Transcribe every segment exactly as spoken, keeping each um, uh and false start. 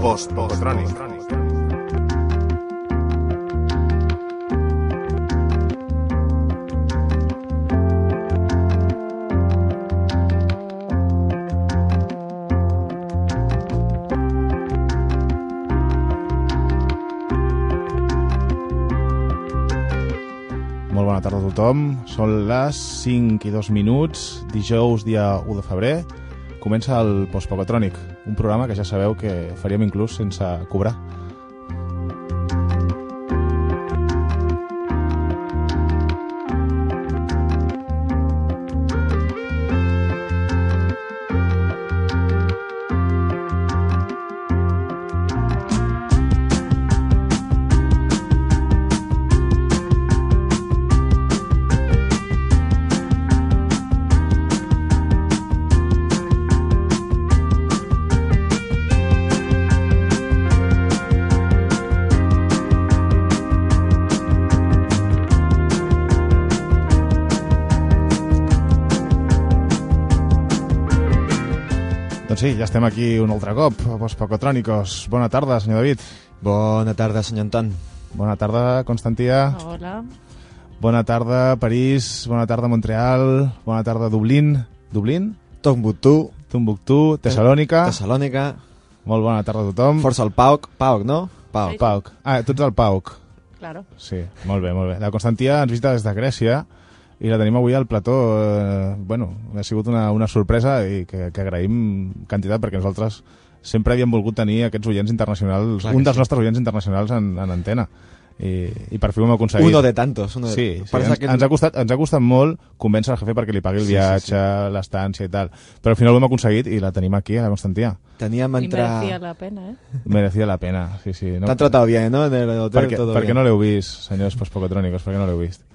Post-Pocotrònic. Molt bona tarda a tothom. Són les cinc i dos minuts, dijous, dia u de febrer. Comença el Post-Pocotrònic, un programa que ja sabeu que faríem inclús sense cobrar. Sí, ja estem aquí un altre cop, a Post-Pocotrònicos. Bona tarda, senyor David. Bona tarda, senyor Anton. Bona tarda, Constantia. Hola. Bona tarda, París. Bona tarda, Montreal. Bona tarda, Dublín. Dublín? Tombouctou. Tombouctou, Tessalònica. Tessalònica. Molt bona tarda a tothom. Força el Pauc. Pauc, no? Pauc. Pauc. Ah, tu ets el Pauc. Claro. Sí, molt bé, molt bé. La Constantia ens visita des de Grècia i la tenim avui al plató. Eh, bueno, ha sigut una, una sorpresa i que, que agraïm quantitat, perquè nosaltres sempre havíem volgut tenir aquests oients internacionals, Clar un que dels sí. nostres oients internacionals en, en antena. I, i per fi ho hem aconseguit. Uno de tantos. Uno de... Sí, sí. Parece Ens, que... ens, ha costat, ens ha costat molt convèncer el jefe perquè li pagui el Sí, viatge, sí, sí. l'estància i tal. Però al final ho hem aconseguit i la tenim aquí, a la Constantia. Teníem Y entrar... merecía la pena, ¿eh? Merecía la pena, sí, sí. No, T'han tratado bien, ¿no? En el hotel, perquè, todo perquè bien. no l'heu vist, senyors Post-Pocotrònicos, perquè no l'heu vist.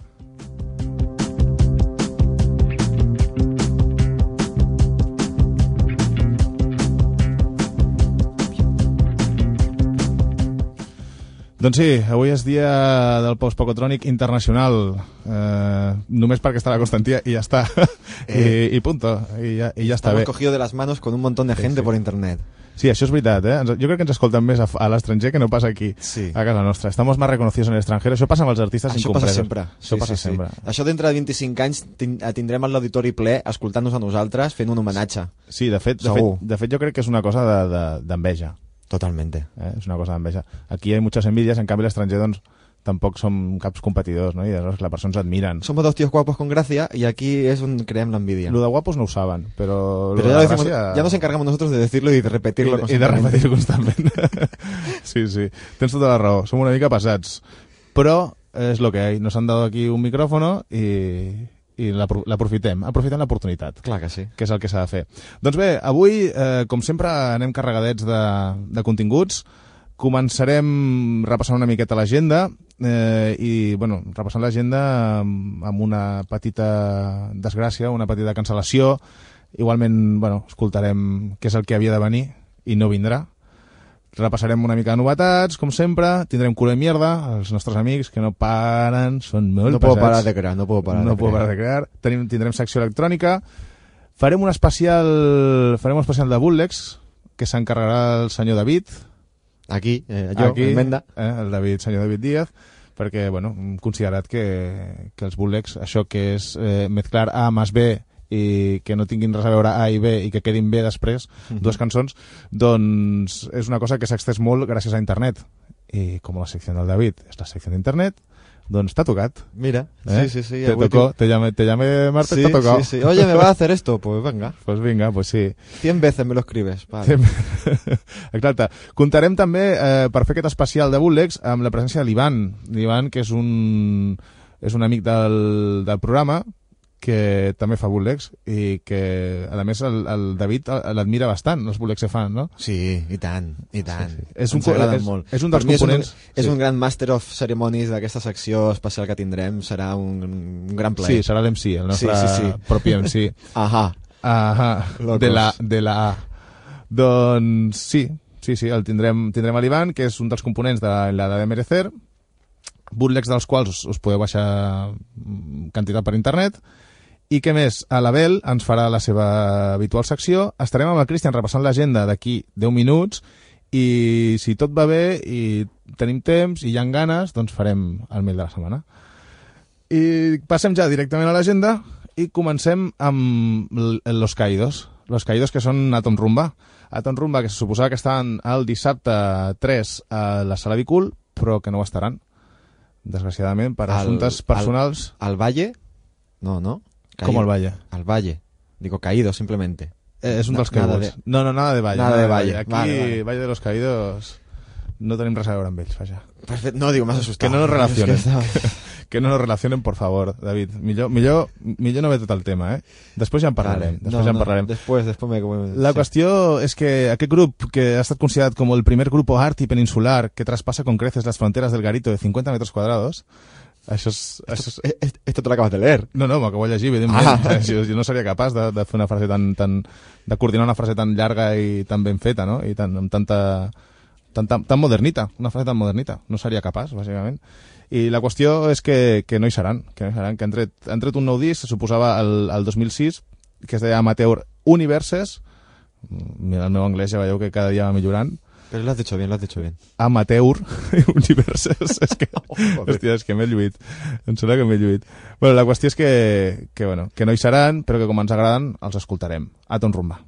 Doncs sí, avui és dia del Post-Pocotrònic internacional, eh, només perquè està la Constantia i ja està, Eh. I, i punto, i ja, i ja està Estamos bé. cogido de las manos con un montón de Sí, gente sí. por internet. Sí, això és veritat, eh? Ens- jo crec que ens escolten més a, a l'estranger que no passa aquí, Sí. a casa nostra. Estamos más reconocidos en el extranjero. Això passa amb els artistes Això incompresos. passa sempre. Això Sí, passa sí, sí. sempre. Això dintre de vint-i-cinc anys tin- tindrem l'auditori ple escoltant-nos a nosaltres fent un homenatge. Sí, de fet, de fet, Segur. de fet jo crec que és una cosa de- de- d'enveja. Totalmente. Eh? És una cosa d'enveja. Aquí hi ha muchas envidias, en canvi l'estranger, doncs, tampoc som caps competidors, no? I aleshores la persona ens admiren. Somos dos tíos guapos con gracia y aquí es un creem la envidia. Lo de guapos no ho saben, però... Pero lo ya, de lo decimos, gràcia- ya nos encargamos nosotros de decirlo y de repetirlo. I, i de constantemente. repetir constantment. Sí, sí, tens tota la raó. Som una mica passats. Però és lo que hay. Nos han dado aquí un micrófono i, i l'apro- l'aprofitem. Aprofitem l'oportunitat, Clar que sí. que és el que s'ha de fer. Doncs bé, avui, eh, com sempre, anem carregadets de, de continguts. Començarem repassant una miqueta l'agenda eh, i, bueno, repassant l'agenda amb, amb una petita desgràcia, una petita cancel·lació. Igualment, bueno, escoltarem què és el que havia de venir i no vindrà. Repassarem una mica de novetats, com sempre. Tindrem culo de mierda, els nostres amics que no paren, són molt No puedo pesats. parar de crear, no puedo parar no de puedo crear. parar de crear. Tenim, tindrem secció electrònica. Farem un especial farem un especial de bootlegs que s'encarregarà el senyor David. Aquí, eh, jo, Aquí, en Menda. eh, el David, senyor David Díaz, perquè, bueno, hem considerat que, que els bootlegs, això que és eh, mezclar A més B i que no tinguin res a veure A i B i que quedin bé després, Mhm. dues cançons, doncs és una cosa que s'ha extès molt gràcies a internet. I com la secció del David és la secció d'internet, doncs t'ha tocat. Mira, ¿Eh? sí, sí, sí. Te avui tocó, tinc- te llamé, te llamé Marta, Sí, te ha tocado. sí, sí. Oye, ¿me vas a hacer esto? Pues venga. Pues vinga, pues sí. Cien veces me lo escribes. Vale. Exacte. Contarem també, eh, per fer aquest especial de bootlegs, amb la presència de l'Ivan. L'Ivan, que és un, és un amic del, del programa, que també fa bootlegs, i que, a més, el, el David l'admira bastant, els bootlegs que fan, no? Sí, i tant, i tant. Sí, sí. És un Ens agraden és- molt. és un Per dels mi components- És un, és sí. un gran Master of Ceremonies d'aquesta secció especial que tindrem. Serà un, un gran plaer. Sí, serà l'M C, el nostre Sí, sí, sí. propi M C. Ahà. Ahà, Locos. de la, de la A. Doncs sí, sí, sí, el tindrem, tindrem a l'Ivan, que és un dels components de la de Merecer, bootlegs dels quals us, us podeu baixar mm, quantitat per internet. I què més? A l'Abel ens farà la seva habitual secció. Estarem amb el Cristian repassant l'agenda d'aquí deu minuts i si tot va bé i tenim temps i hi ha ganes, doncs farem el mail de la setmana. I passem ja directament a l'agenda i comencem amb Los Caídos. Los Caídos, que són Atom Rumba. Atom Rumba, que se suposava que estaven el dissabte tres a la Sala Bicul, però que no ho estaran, desgraciadament, per assumptes personals. ¿Al Valle? No, no. Caído. ¿Cómo al Valle? Al Valle. Digo, caído, simplemente. Eh, és un dels caiguts. De... No, no, nada de Valle. Nada, nada de Valle. Aquí, vale, vale. Valle de los Caídos, no tenim res a veure amb ells, vaja. Perfecte. No, digo, m'has assustat. Que no nos relacionen. Es que, que, que no nos relacionen, por favor, David. Millor, millor, millor no ve tot el tema, eh? Després ja en parlarem. Vale. Després no, ja en parlarem. No, després, després me... La sí. qüestió és que aquest grup, que ha estat considerat com el primer grupo arty peninsular que traspasa con creces las fronteras del garito de cincuenta metros cuadrados, això és... Això és... Esto, esto te lo acabas de leer. No, no, m'acabo de llegir, evidentment. Ah. Jo, jo no seria capaç de, de fer una frase tan, tan... de coordinar una frase tan llarga i tan ben feta, no? I tan, amb tanta... Tan, tan, tan modernita, una frase tan modernita. No seria capaç, bàsicament. I la qüestió és que, que no hi seran, que no hi seran, que han tret, han tret un nou disc, se suposava el, el dos mil sis, que es deia Amateur Universes. Mira, el meu anglès ja veieu que cada dia va millorant. Pero lo has dicho bien, lo has dicho bien. Amateur Universes. És que, oh, hòstia, és que m'he lluït. Em sembla que m'he lluït. Bueno, la qüestió és que, que, bueno, que no hi seran, però que com ens agraden, els escoltarem. Atom Rumba.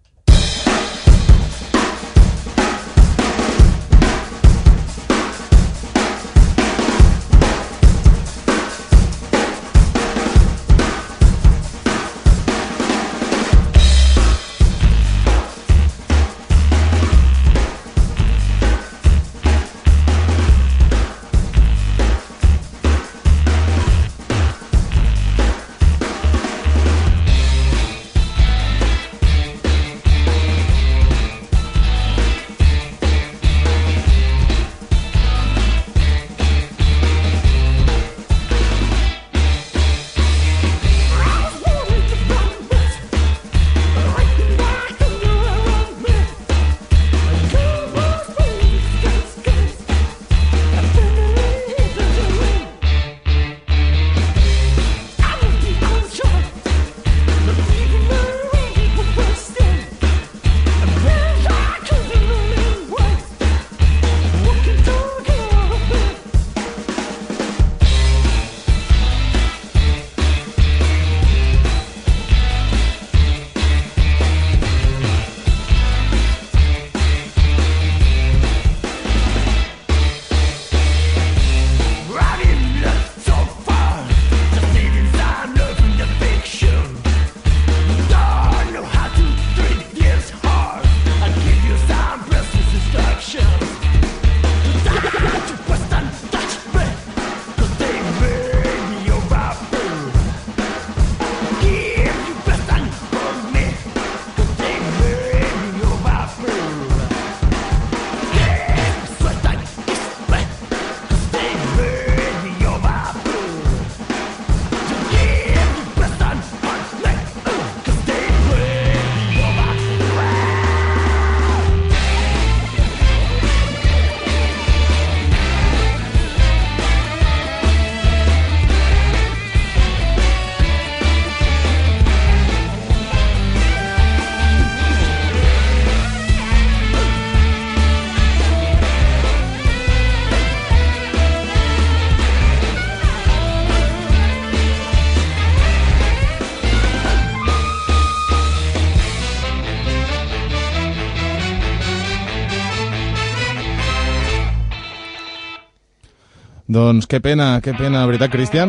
Doncs qué pena, qué pena, ¿verdad, Cristian?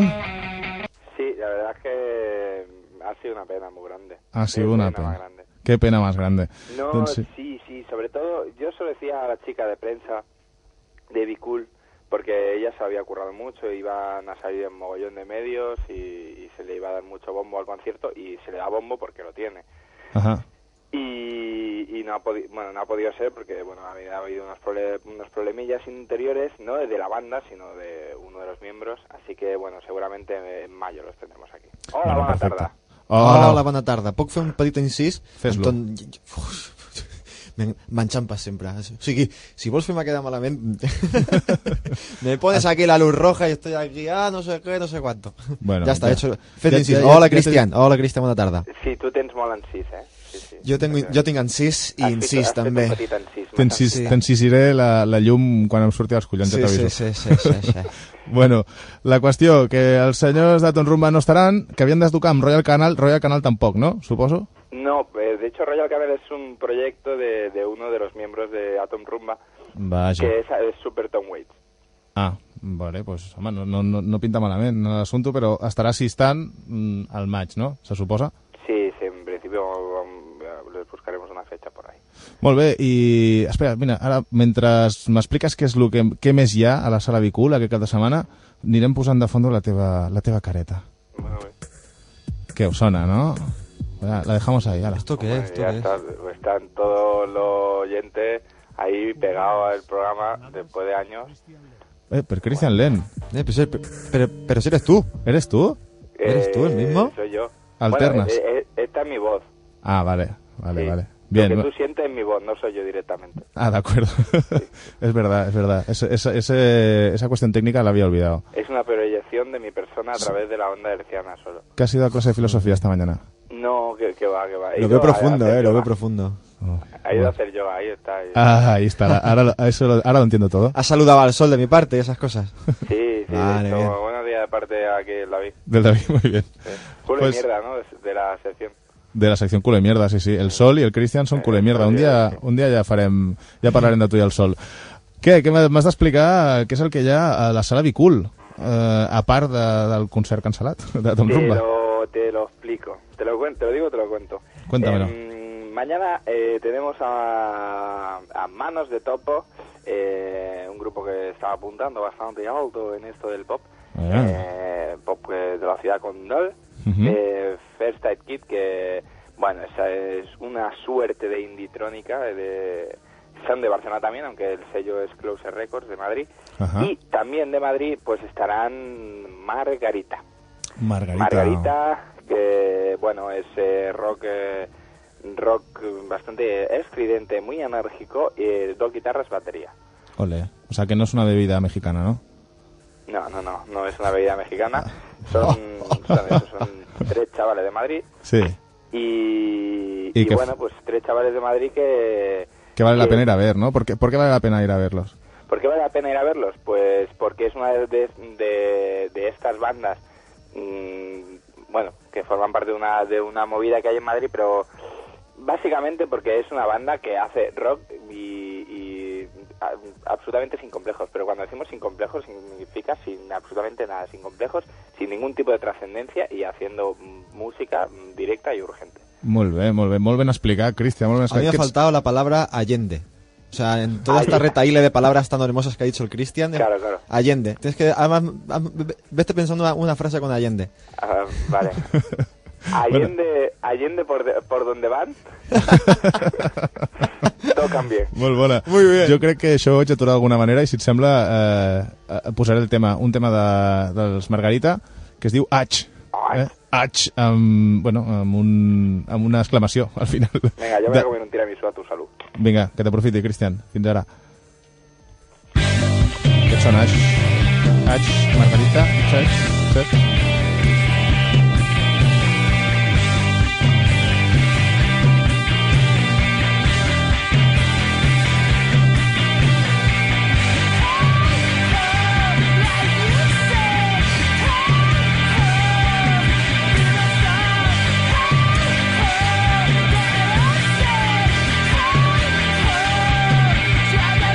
Sí, la verdad es que ha sido una pena muy grande. Ha sido Qué una pena pena. más grande. Qué pena más grande. No, Doncs sí. sí, sí, sobre todo, yo se lo decía a la chica de prensa de Bicul, porque ella se había currado mucho, iban a salir en mogollón de medios y, y se le iba a dar mucho bombo al concierto, y se le da bombo porque lo tiene. Ajá. Y, y no, ha podi- bueno, no ha podido ser porque bueno, había habido unos, prole- unos problemillas interiores, no de la banda, sino de uno de los miembros, así que bueno, seguramente en mayo los tendremos aquí. Hola, Bueno, bona perfecte. tarda. Hola, Hola, bona tarda. Puc fer un petit incís? Fes-lo. Anton... Me- M'enxampes sempre. O sigui, si vols fer-me quedar malament... me pones aquí la luz roja y estoy aquí, ah, no sé qué, no sé cuánto. Bueno, ja està, ja. hecho. Fet Ja- incís. ja- ja- Hola, ja Cristian. Hola, Cristian, bona tarda. Sí, tu tens molt encís, eh? sí, sí. Jo tinc, jo tinc encís i Has incís, fet, també. Has fet un petit encís. T'encis- Sí. T'encisiré la, la llum quan em surti als collons, Sí, ja sí, t'aviso. sí, sí, sí, sí. Bueno, la qüestió, que els senyors d'Atom Rumba no estaran, que havien de tocar amb Royal Canal, Royal Canal tampoc, ¿no? Suposo. No, eh, de hecho Royal Canal es un proyecto de, de uno de los miembros de Atom Rumba, Vaja. que es, es Super Tom Waits. Ah, vale, pues, home, no, no, no, no pinta malament l'assumpte, però estarà assistant mm, al maig, no? Se suposa? Sí, sí, en principio um, les buscaremos una fecha por ahí. Molt bé, i espera, mira, ara mentre m'expliques què és el que, què més hi ha a la sala Bicul aquest cap de setmana, anirem posant de fons la teva, la teva careta. Bueno, bien. Que us sona, ¿no? La, la dejamos ahí, ala. ¿Esto qué Bueno, es? ¿Esto ya qué es? está, están todos los oyentes ahí pegados al programa después de años. Eh, per Christian Len. Eh, pero, pero, pero, pero si eres tú. ¿Eres tú? ¿Eres tú el mismo? Soy yo. Alternas. Bueno, eh, eh, esta es mi voz. Ah, vale, vale, Sí. vale. Bien. Lo que tú sientes es mi voz, no soy yo directamente. Ah, de acuerdo. Es verdad, es verdad. Ese- esa, ese- esa cuestión técnica la había olvidado. Es una proyección de mi persona a través de la onda herciana solo. ¿Qué has ido a clase de filosofía esta mañana? No, que, que va, que va. He Lo ido veo a- profundo, a hacer eh, lo veo yoga. profundo. Oh, Ha ido a bueno. hacer yoga, ahí está. ahí. Ah, ahí está. Ahora, lo- eso lo, ahora lo entiendo todo. Has saludado al sol de mi parte y esas cosas. Sí, sí. Vale, esto- bien. buenos días de parte aquí, David. Del David, muy bien. Sí. Culo Pues- y mierda, ¿no? De, de la sección. De la sección culo de mierda, sí, sí. El Sol y el Cristian són culo de mierda. Un dia, un dia ja farem, ja parlarem de tu i el Sol. Què, què m'has d'explicar què és el que hi ha a la sala Bicul, eh, a part de, del concert cancel·lat de Tom Te Rumba? lo, te lo explico. Te lo, cuento, te lo digo, te lo cuento. Cuéntamelo. Eh, mañana eh, tenemos a, a Manos de Topo, eh, un grupo que está apuntando bastante alto en esto del pop. Ah. Eh, pop eh, de la ciudad condal. Ujú. eh, First Aid Kit, que bueno, esa es una suerte de inditrónica, de, son de Barcelona también, aunque el sello es Closer Records de Madrid. Ajá. Y también de Madrid pues estarán Margarita. Margarita. Margarita, que bueno, es eh, rock eh, rock bastante estridente, muy enérgico, y dos guitarras, batería. Ole. O sea que no es una bebida mexicana, ¿no? No, no, no, no es una bebida mexicana. Son, son, eso, son tres chavales de Madrid. Sí. Y, ¿Y y qué bueno, pues tres chavales de Madrid que... Que vale la que- pena ir a ver, ¿no? ¿Por qué, por qué vale la pena ir a verlos? ¿Por qué vale la pena ir a verlos? Pues porque es una de, de, de estas bandas, mmm, bueno, que forman parte de una, de una movida que hay en Madrid, pero básicamente porque es una banda que hace rock y, y a- absolutamente sin complejos. Pero cuando decimos sin complejos significa sin absolutamente nada, sin complejos, sin ningún tipo de trascendencia y haciendo mm, música mm, directa y urgente. Molt bé, molt bé. Molt ben explicat, Cristian. Molt ben A mí me ha explicat. faltado la palabra Allende. O sea, en toda esta retaíle de palabras tan hermosas que ha dicho el Cristian. Claro, claro. Allende. Tienes que, además, am- vete pensando una, una frase con Allende. Ah, vale. Allende, Allende por, de- por donde van, tocan bien. Molt bona. Muy bien. Jo crec que això ho haig d'aturar d'alguna manera i si et sembla eh, eh, posaré el tema, un tema de, dels Margarita que es diu H. Eh? H amb, bueno, amb, un, amb una exclamació al final. Venga, yo voy a comer un tiramisú a tu salud. Vinga, que t'aprofiti, Cristian. Fins ara. Aquests són H. H, Margarita, H, H.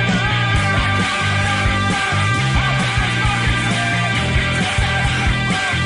Thank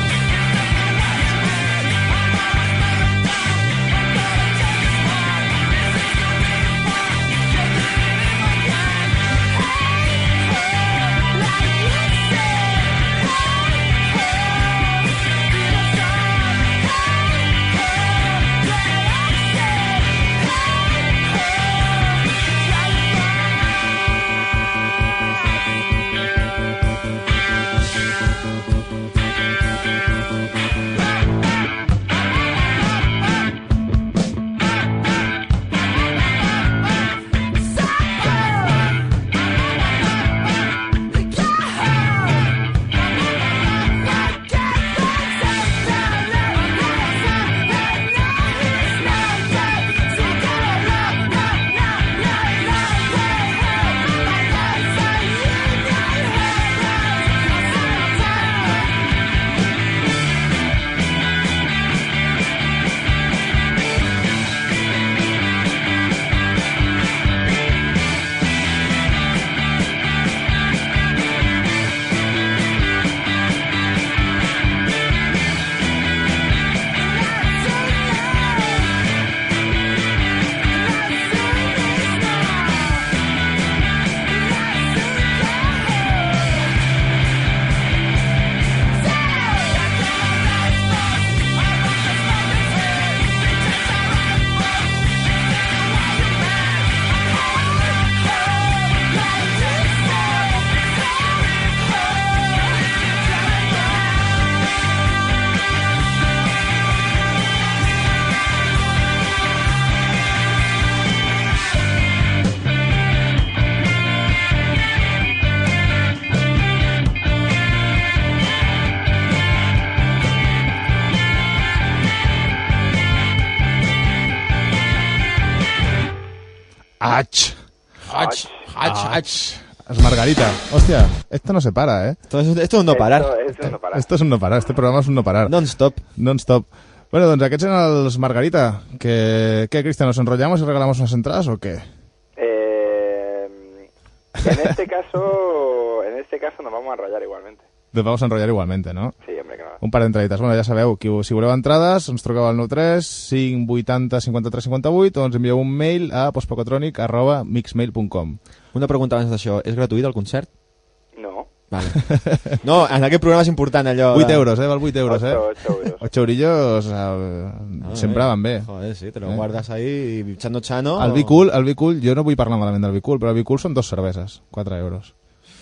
Ach. Ach, ach, ach. Es Margarita. Hostia, esto no se para, ¿eh? Esto es, esto es un no parar. Esto, esto no para. Esto és un no parar, este programa és un no parar. Non-stop. Non-stop. Bueno, doncs aquests eren els Margarita. Que, ¿Qué, Cristian, nos enrollamos y regalamos unas entradas o qué? Eh, en este caso, en este caso nos vamos a enrollar igualmente. Nos vamos a enrollar igualmente, ¿no? Sí, hombre, que no. Un par d'entradites. Bueno, ja sabeu, qui, si voleu entrades, ens truqueu al nou tres cinc vuitanta cinquanta-tres cinquanta-vuit o ens envieu un mail a postpocatronic arroba mixmail punt com. Una pregunta abans d'això. És gratuït el concert? No. Vale. No, en aquest programa és important allò... vuit euros, eh? Val vuit euros, eh? ocho euros. ocho eurillos eh, Ah, sempre eh. van bé. Joder, sí, te lo Eh. guardas ahí chano chano. El Bicool, el Bicool, jo no vull parlar malament del Bicool, però el Bicool són dos cerveses, quatre euros.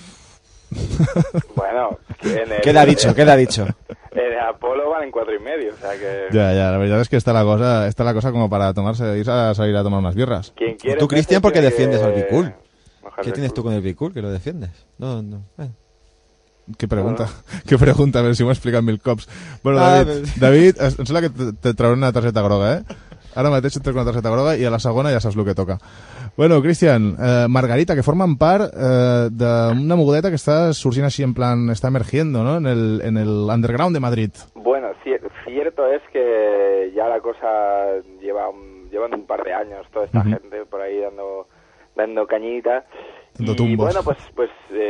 Bueno, en el, Queda dicho, queda dicho. En el Apolo valen cuatro y medio, o sea que... Ya, ya, la verdad es que está la cosa, está la cosa como para tomarse, ir a salir a tomar unas birras. Quien quiere Tú, Cristian, ¿por qué tiene defiendes que al Bicool? mojarse ¿Qué el tienes tú culo. con el Bicool que lo defiendes? No, no. Bueno. Qué pregunta, qué pregunta, a ver si m'ho explicat mil cops. Bueno, Ah, David, però- David, em sembla que te, te trauré una targeta groga, eh? Ara mateix et trec una targeta groga i a la segona ja saps el que toca. Bueno, Cristian, eh, Margarita, que formen part eh, d'una mogudeta que està sorgint així en plan, està emergiendo, ¿no? En el, en el underground de Madrid. Bueno, cier- cierto es que ya la cosa lleva un, llevan un par de años toda esta Ujú. gente por ahí dando dando cañita. Dando y tumbos. bueno, pues pues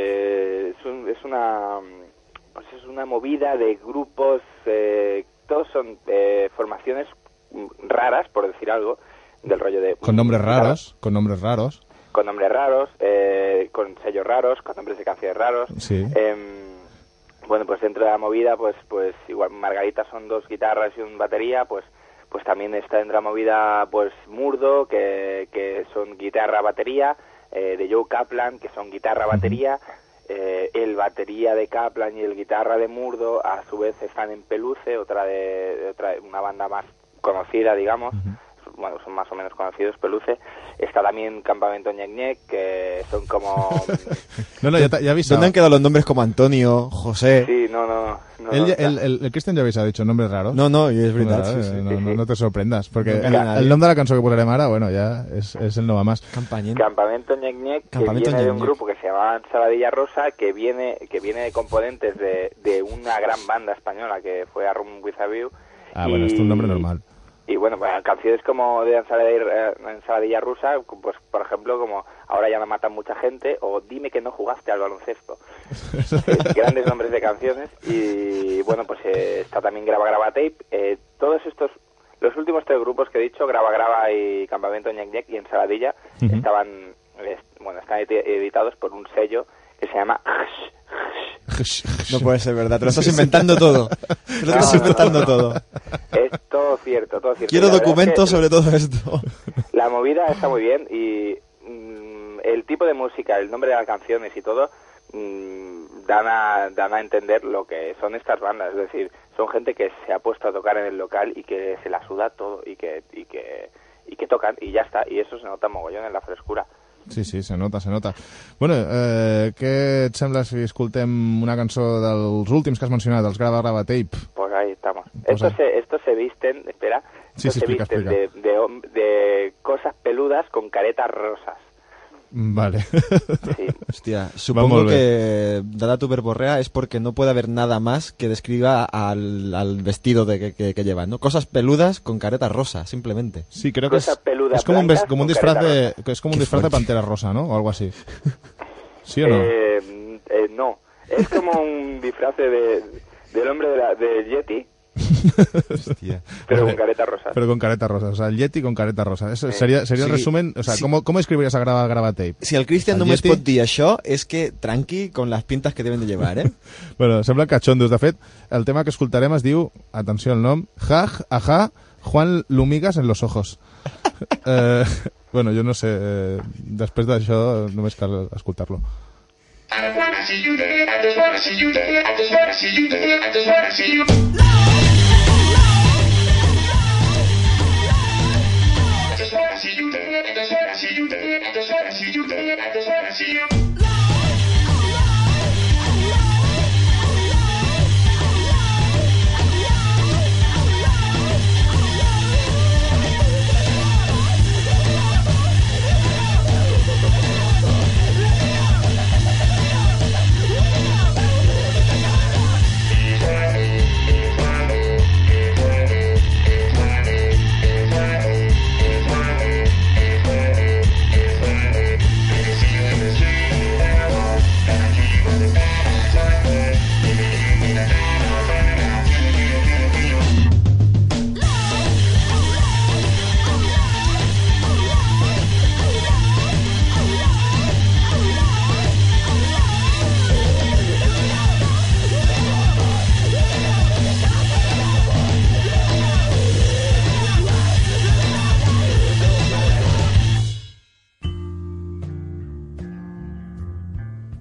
eh, es, un- es una pues es una movida de grupos, eh, todos son eh, formaciones mm, raras, por decir algo, del rollo de... Con nombres raros, con nombres raros. Con nombres raros, eh, con sellos raros, con nombres de canciones raros. Sí. Em, bueno, pues dentro de la movida, pues pues igual Margarita son dos guitarras y un batería, pues pues también está dentro de la movida pues Murdo, que, que son guitarra, batería, eh, de Joe Kaplan, que son guitarra, batería, eh, el batería de Kaplan y el guitarra de Murdo, a su vez están en Peluce, otra de, de otra una banda más conocida, digamos. Bueno, son más o menos conocidos, Peluce. Está también Campamento Ñec Ñec, que son como... No, no, ya, te- ya avisado. ¿Dónde han quedado los nombres como Antonio, José? Sí, no, no, no. no, El, no, el, el, el Cristian ja avisa, ha dicho nombres raros. No, no, y es verdad. Bueno, sí, sí. no, sí, no, sí. no te sorprendas, porque No el, engaña a nadie. el nom de la cançó que posarem ara, bueno, ya es, es el no va más. Campañín. Campamento Ñec Ñec, que Campamento viene de Ñec un Ñec. grupo que se llamaba Ensaladilla Rosa, que viene que viene de componentes de, de una gran banda española que fue A Room With A View. Ah, bueno, esto es un nombre normal. Y bueno, bueno, canciones como de Ensaladilla, eh, Ensaladilla Rusa, pues por ejemplo, como Ahora ya no matan mucha gente, o Dime que no jugaste al baloncesto. Eh, grandes nombres de canciones. Y bueno, pues eh, está también Graba Graba Tape. Eh, todos estos, los últimos tres grupos que he dicho, Graba Graba y Campamento Ñec Ñec y Ensaladilla, Ujú. estaban, eh, bueno, están edi- editados por un sello que se llama No puede ser verdad, te lo estás inventando todo. Te lo estás No, no, inventando no. todo. Es todo cierto, todo cierto. Quiero Y la verdad es documentos que sobre todo esto. La movida está muy bien y mm, el tipo de música, el nombre de las canciones y todo mm, dan, a, dan a entender lo que son estas bandas. Es decir, son gente que se ha puesto a tocar en el local y que se la suda todo y que, y que, y que tocan y ya está. Y eso se nota mogollón en la frescura. Sí, sí, se nota, se nota. Bueno, eh, què et sembla si escoltem una cançó dels últims que has mencionat, els Grava Grava Tape? Pues ahí estamos. Pues estos, ahí. se, estos se visten, espera, Sí, estos sí, se explica, visten explica. De, de, hom- de cosas peludas con caretas rosas. Vale. Sí. Hostia, molt supongo bé. que dada tu verborrea es porque no puede haber nada más que describa al, al vestido de que, que, que llevan, ¿no? Cosas peludas con careta rosa, simplemente. Sí, creo que Cosas es, peludas es como un, blancas ves- como un con disfraz careta de que es como un Qué disfraz de fuerte. pantera rosa, ¿no? O algo así. ¿Sí o no? Eh, eh, no, es como un disfraz de, del hombre de la, del Yeti, Hostia. pero Vale. con careta rosa. Pero con careta rosa, o sea, el Yeti con careta rosa. Eso Sí. sería sería el Sí. resumen, o sea, Sí. ¿cómo, ¿cómo escribirías a Grava Grava Tape? Si el Cristian El només Yeti. pot dir això, és que tranqui con las pintas que deben de llevar, eh? Bueno, sembla cachondos. De fet, el tema que escoltarem es diu, atenció al nom, Jaj, ajá, Juan Lumigas en los ojos. eh, bueno, jo no sé, eh, després d'això només cal escoltar-lo. I just wanna see you there. I just wanna see you there. I just wanna see you there. I just wanna see you. I just wanna see you there. I just wanna see you there. I just wanna see you there. I just wanna see you.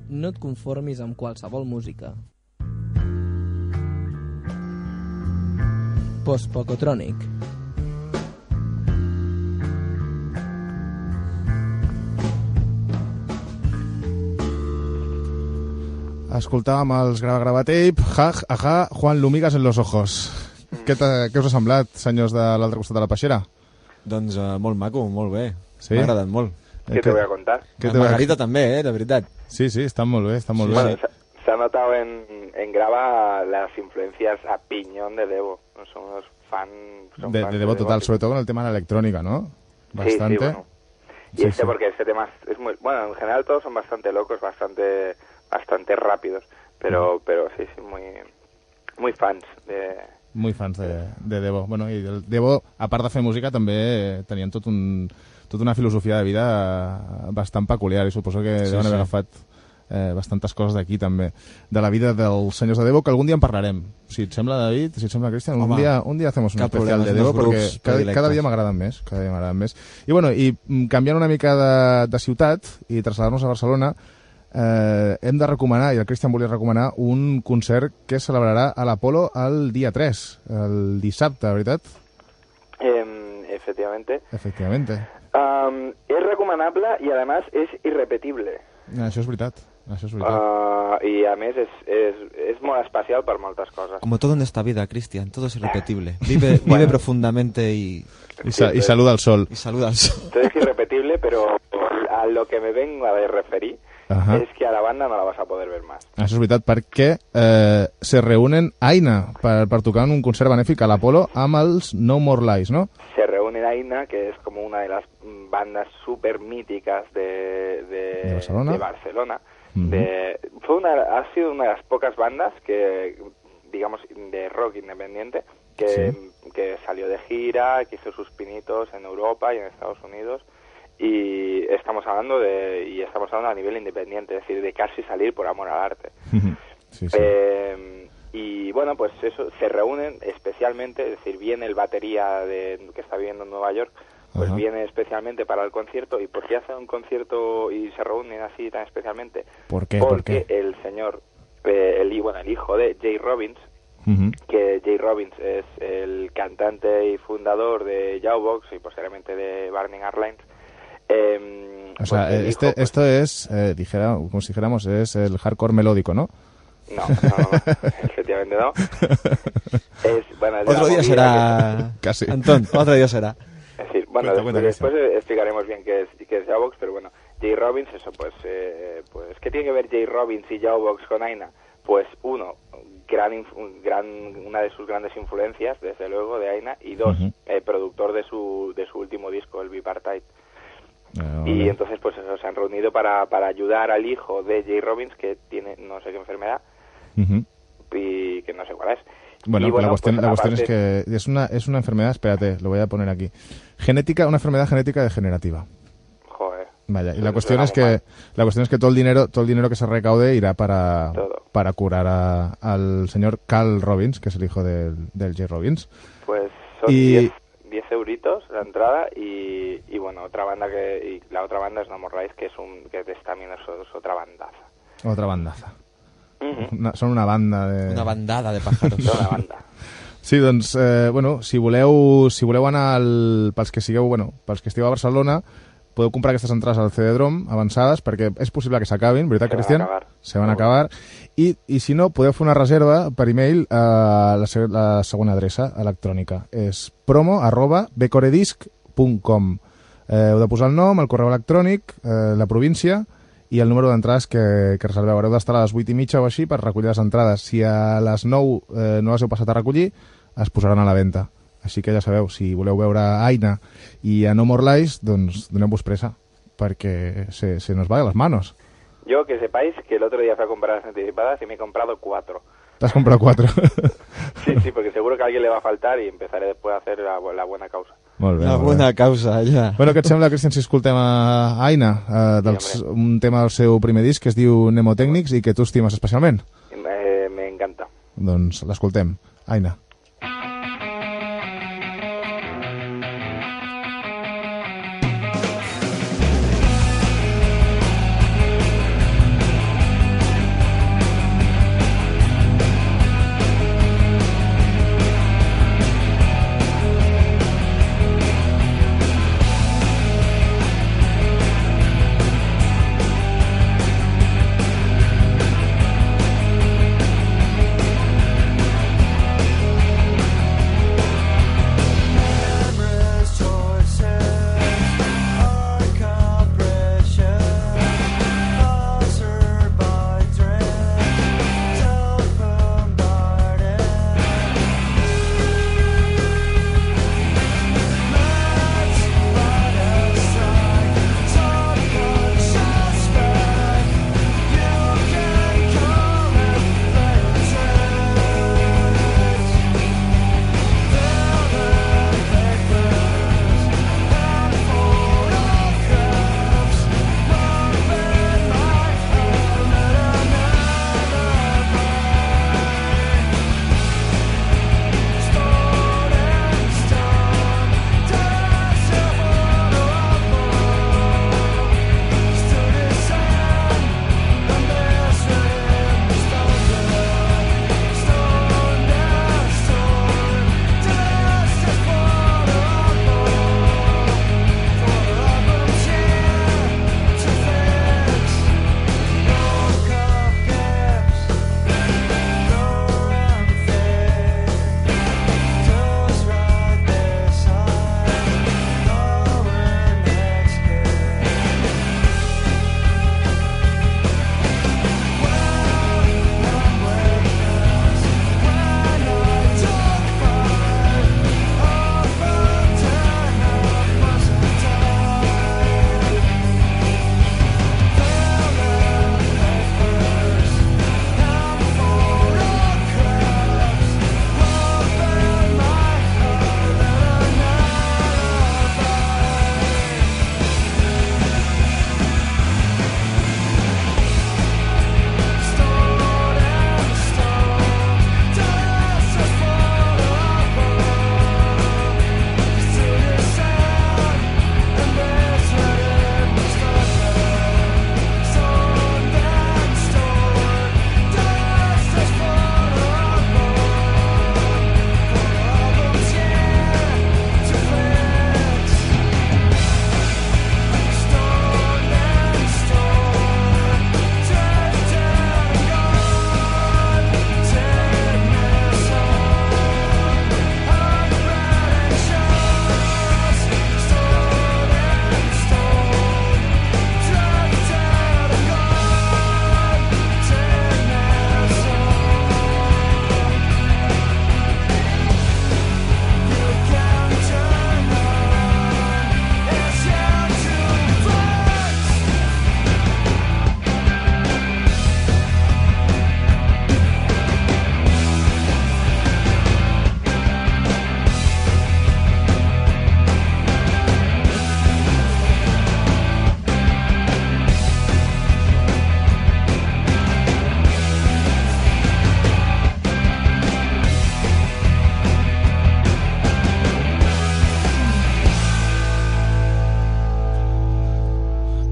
no et conformis amb qualsevol música. Post-Pocotronic. Escoltàvem els Grava Grava Tape, Jaj, Ajá, Juan Lumigas en los ojos. Què, què us ha semblat, senyors de l'altre costat de la peixera? Doncs uh, molt maco, molt bé. Sí? M'ha agradat molt. ¿Qué te voy a contar? ¿Qué La te voy a- Margarita també, eh, de veritat. Sí, sí, estan molt bé, estan molt Sí, bé. Bueno, se, se ha notado en, en Grava las influencias a piñón de Devo. Son unos fans... son De, fans de Devo total, Devo. sobre todo con el tema de la electrónica, ¿no? Sí, Bastante. sí, bueno. Y Sí, este sí. porque este tema es, es muy... Bueno, en general todos son bastante locos, bastante bastante rápidos. Pero, pero sí, sí, muy, muy fans de... Muy fans de, de Devo. Bueno, i el Devo, a part de fer música, també tenien tot un, tota una filosofia de vida bastant peculiar i suposo que Sí, deuen haver sí. agafat eh, bastantes coses d'aquí també, de la vida dels senyors de Devo, que algun dia en parlarem. Si et sembla, David, si et sembla, Cristian, un Home, dia, un dia hacemos un cap especial problema, de són Devo, els perquè grups cada, predilectes. cada dia m'agraden més, cada dia m'agraden més. I bueno, i mm, canviant una mica de, de ciutat i traslladar-nos a Barcelona, eh, hem de recomanar, i el Cristian volia recomanar, un concert que es celebrarà a l'Apolo el dia tres, el dissabte, veritat? Em, efectivamente. Efectivamente. Am, es recomendable y además es irrepetible. Això és veritat, això és veritat. Uh, I a més és, és, és molt especial per moltes coses. Como todo en esta vida, Cristian, todo es irrepetible. Vive, vive profundamente y, I, sa I saluda al sol. y saluda al sol. Entonces es irrepetible, pero a lo que me vengo a referir Ajá. es que a la banda no la vas a poder ver más. Això és veritat, perquè eh, se reúnen Aina per, per tocar en un concert benèfic a l'Apolo amb els No More Lies, no? Se reúne Aina, que es como una de las mm, bandas súper míticas de, de, ¿De Barcelona? de Barcelona. Ujú. De- fue una, ha sido una de las pocas bandas que, digamos, de rock independiente que, Sí. que salió de gira, que hizo sus pinitos en Europa y en Estados Unidos. Y estamos hablando de y estamos hablando a nivel independiente, es decir, de casi salir por amor al arte. Sí, sí. Eh, y bueno, pues eso, se reúnen especialmente, es decir, viene el batería de, que está viviendo en Nueva York, pues Ajá. viene especialmente para el concierto. ¿Y por qué hacen un concierto y se reúnen así tan especialmente? ¿Por qué? ¿Por Porque qué? el señor, eh, el, hi- bueno, el hijo de Jay Robbins, Ujú. que Jay Robbins es el cantante y fundador de Jawbox y posteriormente de Burning Airlines. Eh, O sea, pues el eh, este, hijo, pues, esto es, eh, dijera, como si dijéramos, es el hardcore melódico, ¿no? No, no, no, efectivamente no. Es, bueno, es de Otro la día movida será... Casi. Antón, otro día será. que- es decir, bueno, Cuenta, cuenta, después, después explicaremos bien qué es, qué es Jawbox, pero bueno, Jay Robbins, eso, pues, eh, pues, ¿qué tiene que ver Jay Robbins y Jawbox con Aina? Pues, uno, gran, inf- un gran, una de sus grandes influencias, desde luego, de Aina, y dos, Ujú. eh, productor de su, de su último disco, el Bipartite. Eh, Y vale. entonces, pues eso, se han reunido para, para ayudar al hijo de Jay Robbins, que tiene no sé qué enfermedad, Ujú. y que no sé cuál es. Bueno, Y la cuestión, pues, la cuestión es aparte- que es una, es una enfermedad, espérate, lo voy a poner aquí. Genética, una enfermedad genética degenerativa. Joder. Vaya, y Eso la cuestión suena es muy que mal. la cuestión es que todo el dinero, todo el dinero que se recaude irá para, Todo. para curar a- al señor Carl Robbins, que es el hijo del, del Jay Robbins. Pues son Y- diez diez euritos la entrada y, y bueno, otra banda que y la otra banda es No More Lies, que es un que es también es, es otra bandaza. Otra bandaza. Ujú. Una, son una banda de... Una bandada de pájaros. Toda la banda. Sí, doncs, eh, bueno, si voleu, si voleu anar al, pels que sigueu, bueno, pels que estigueu a Barcelona, podeu comprar aquestes entrades al C D Drom avançades, perquè és possible que s'acabin, veritat, Se van a Cristian? acabar. Se van a acabar. I, I si no, podeu fer una reserva per e-mail a la, se- la segona adreça electrònica. És promo arroba becoredisc punt com. Eh, heu de posar el nom, el correu electrònic, eh, la província i el número d'entrades que, que reserveu. Haureu d'estar a les vuit i mitja o així per recollir les entrades. Si a les nou eh, no les heu passat a recollir, es posaran a la venda. Així que ja sabeu, si voleu veure Aina i a No More Lies, doncs doneu-vos pressa, perquè se, se nos va de las manos. Yo que sepáis que el otro día fui a comprar las anticipadas y me he comprado cuatro. T'has comprat quatre. Sí, sí, porque seguro que a alguien le va a faltar y empezaré después a hacer la, bu- la buena causa. Molt bé. Una molt bé. buena causa, ja. Bueno, què et sembla, Cristian, si escoltem a Aina, eh, dels, Sí, un tema del seu primer disc que es diu Mnemotècnics i que tu estimes especialment? Me, me encanta. Doncs l'escoltem. Aina.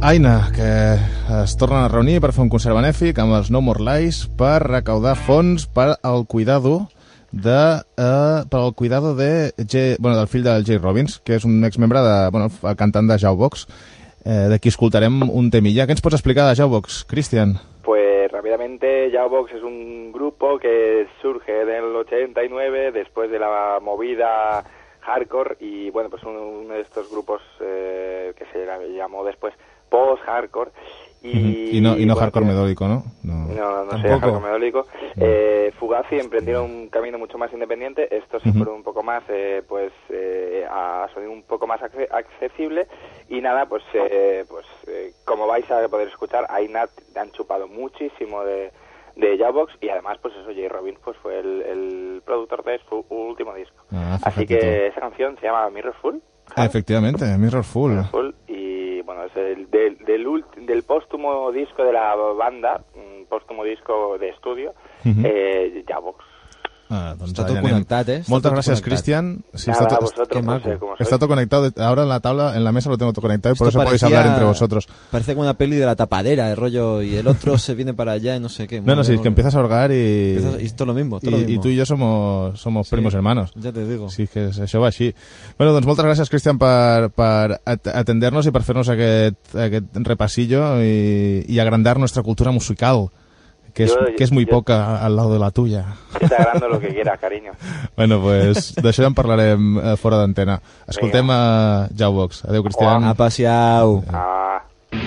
Aina, que es tornen a reunir per fer un concert benèfic amb els No More Lies per recaudar fons per al cuidado de, eh, per al cuidado de G, bueno, del fill del Jay Robbins, que és un exmembre de, bueno, el cantant de Jawbox, eh, de qui escoltarem un temilla. ¿Qué ens pots explicar de Jawbox, Cristian? Pues rápidamente, Jawbox es un grupo que surge en el ochenta y nueve después de la movida hardcore y bueno, pues uno de estos grupos eh, que se llamó después post-hardcore y, uh-huh. y no, y no bueno, hardcore melódico, ¿no? No, no, no Tampoco. sé, hardcore melódico. No. Eh, Fugazi emprendieron un camino mucho más independiente, estos se Uh-huh. fueron un poco más, eh, pues, eh, a sonido un poco más acce- accesible y nada, pues, eh, pues eh, como vais a poder escuchar, ahí Nat han chupado muchísimo de de Jawbox y además pues eso, Jay Robbins pues fue el, el productor de su último disco. Ah, así fíjate que tú. esa canción se llama Mirrorful. Ah, efectivamente, Mirrorful. Mirrorful y bueno, es el del, del, ult- del póstumo disco de la banda, un póstumo disco de estudio, Uh-huh. eh, Jawbox. Ah, doncs Està allà tot anem. connectat, eh? Està Moltes tot gràcies, connectat. Cristian. Sí, Nada, está, a to- vosotros, qué no maco. sé cómo sois. está todo conectado. Ahora en la tabla, en la mesa lo tengo todo conectado y por Esto eso podéis parecía- hablar entre vosotros. Parece como una peli de la tapadera, de rollo, y el otro se viene para allá y no sé qué. No, no, sí, es que empiezas a ahorgar y... Empiezas- y esto es lo mismo, todo y, lo mismo. y tú y yo somos, somos Sí. primos hermanos. Ja te digo. Sí, que això va així. Bueno, doncs moltes gràcies, Cristian, per, per at atender-nos i per fer-nos aquest, aquest repassillo i, i agrandar nuestra cultura musical, que és, Jo- que és muy jo- poca al lado de la tuya. Yo te agrando lo que quieras, cariño. Bueno, pues d'això ja en parlarem eh, fora d'antena. Escoltem a Jawbox. Adéu, Cristian. Ha passeau. Ah.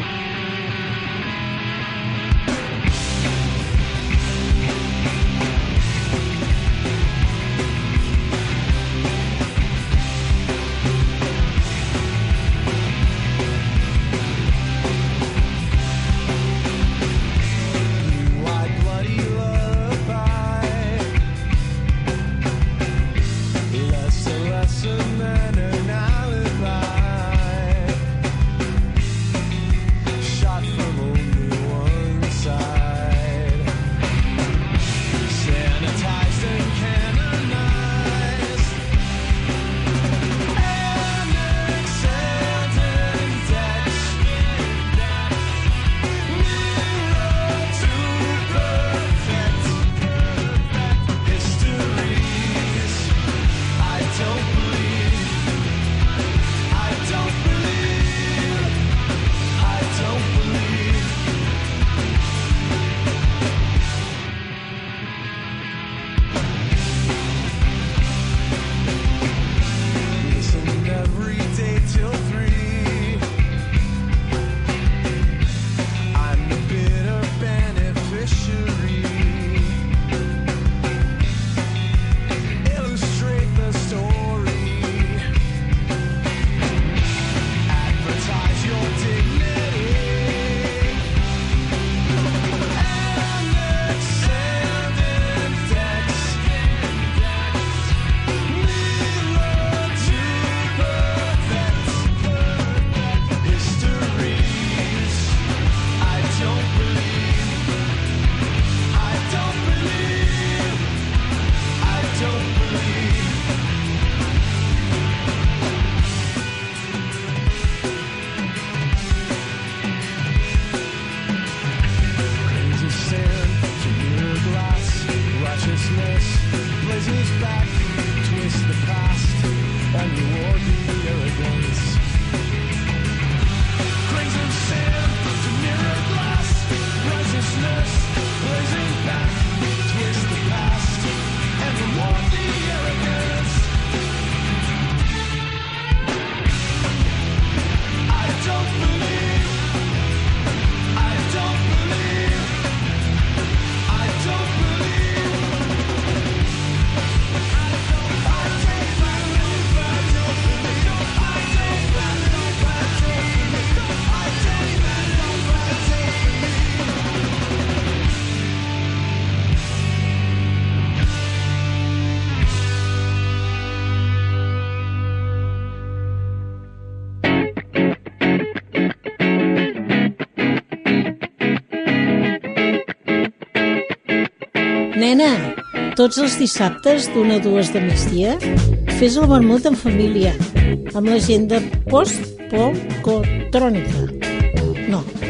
Nena, tots els dissabtes d'una a dues de migdia fes el vermut en família amb la gent de Post-Polcotrònica. No,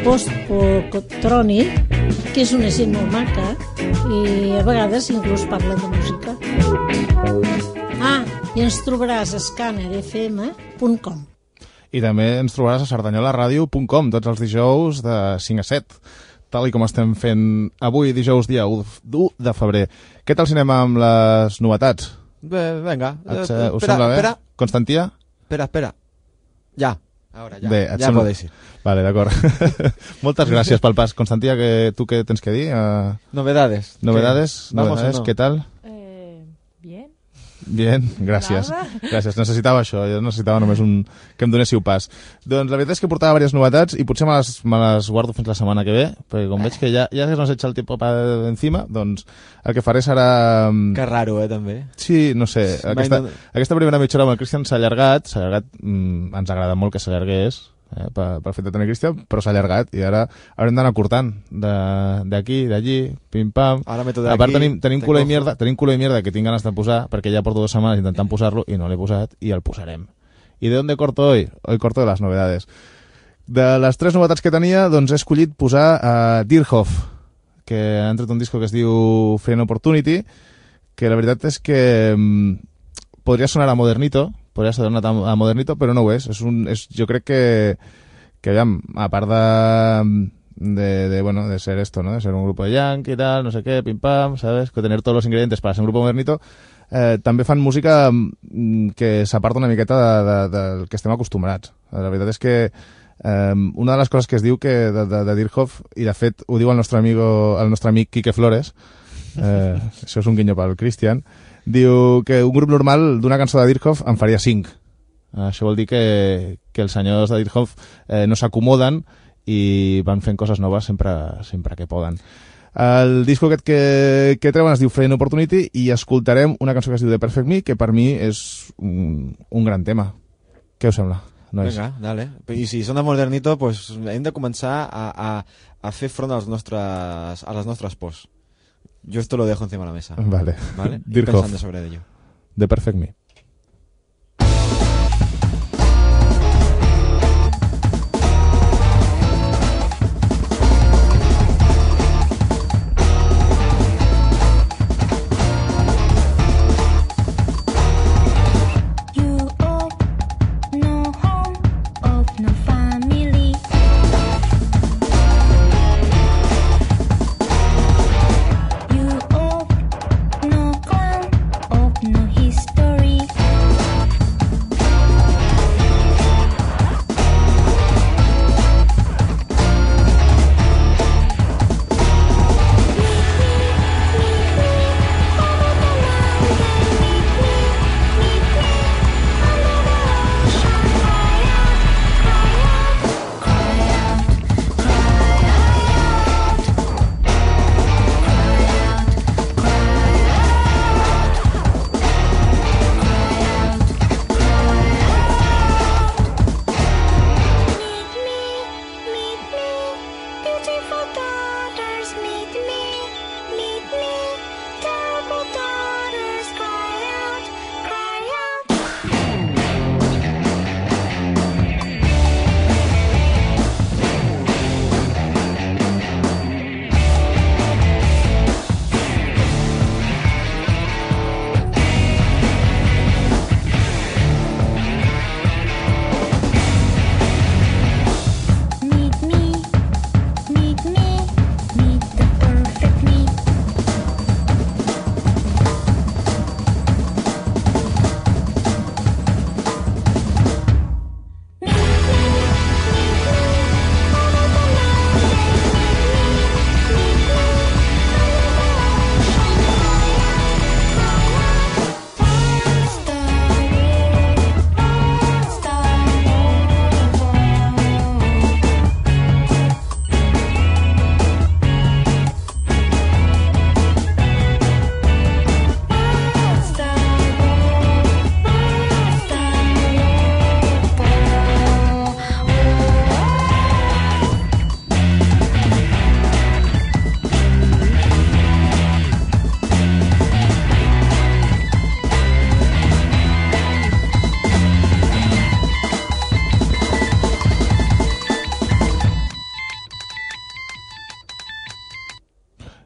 post-pocotrònic, que és una gent molt maca i a vegades inclús parlen de música. Ah, i ens trobaràs a scanner f m punt com. I també ens trobaràs a sardanyola ràdio punt com tots els dijous de cinc a set, tal i com estem fent avui, dijous dia u de febrer. Què tal si anem amb les novetats? Bé, venga. Et, Eh, us espera, sembla bé? espera, Constantia? espera, espera. Ja. Ahora, ya. Bé, et ya sembla- podéis ir. Vale, d'acord. Moltes gràcies pel pas. Constantia, que, tu què tens que dir? Uh, Novedades. novedades? ¿Qué? ¿Vamos novedades? o no? ¿Qué tal? Eh, bien. Bien, gràcies. Nada. Gràcies, necessitava això, jo necessitava només un... que em donéssiu pas. Doncs la veritat és que portava diverses novetats i potser me les, me les guardo fins la setmana que ve, perquè com veig que ja, ja que nos echa el tiempo para encima, doncs el que faré serà... mm, Que raro, eh, també. Sí, no sé, Mai aquesta, no- aquesta primera mitja hora amb el Cristian s'ha allargat, s'ha allargat, mm, ens agrada molt que s'allargués, eh, pel, pel fet de tenir Cristian, però s'ha allargat i ara haurem d'anar cortant de- d'aquí, d'allí, pim-pam. Ahora meto de A part aquí, tenim, tenim te culo i cojo. mierda, tenim culo i mierda que tinc ganes de posar, perquè ja porto dues setmanes intentant posar-lo i no l'he posat, i el posarem. ¿Y de dónde corto hoy? Hoy corto de las novedades. De les tres novetats que tenia, doncs he escollit posar a Deerhoff, que ha entrat un disco que es diu Frame Opportunity, que la veritat és que mm, podria sonar a Modernito, podria sonar a Modernito, però no ho és. És un, és, jo crec que, que aviam, a part de, de, de, bueno, de ser esto, ¿no? De ser un grupo de yankee y tal, no sé qué, pim pam, ¿sabes? Que tener todos los ingredientes para ser un grupo Modernito, eh, també fan música mm, que s'aparta una miqueta de, de, del que estem acostumbrats. La veritat és que Um, una de les coses que es diu que de, de, de Deerhoff, i de fet ho diu el nostre, amigo, el nostre amic Quique Flores, eh, això és un guinyo pel Cristian, diu que un grup normal d'una cançó de Deerhoff en faria cinc. Uh, això vol dir que, que els senyors de Deerhoff eh, no s'acomoden i van fent coses noves sempre, sempre que poden. El disco aquest que, que treuen es diu Frame Opportunity i escoltarem una cançó que es diu The Perfect Me, que per mi és un, un gran tema. Què us sembla? No és. Vinga, dale. I si són de Modernito, pues hem de començar a, a, a fer front als nostres, a les nostres pors. Jo esto lo dejo encima de la mesa. Vale. ¿Vale? Ir Deerhoff, pensando sobre ello. The Perfect Me. You owe no home, of no family. You owe no clan, of no history. Beautiful daughters, meet me, meet me. Terrible daughters, cry out, cry out. Meet me, meet me, meet the perfect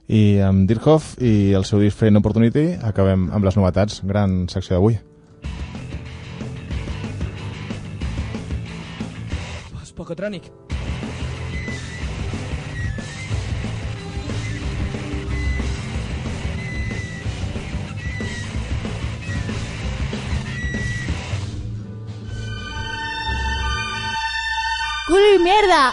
I amb Dirkhoff i el seu disc Frame Opportunity acabem amb les novetats. Gran secció d'avui. Spokotronic. ¡Culo y mierda!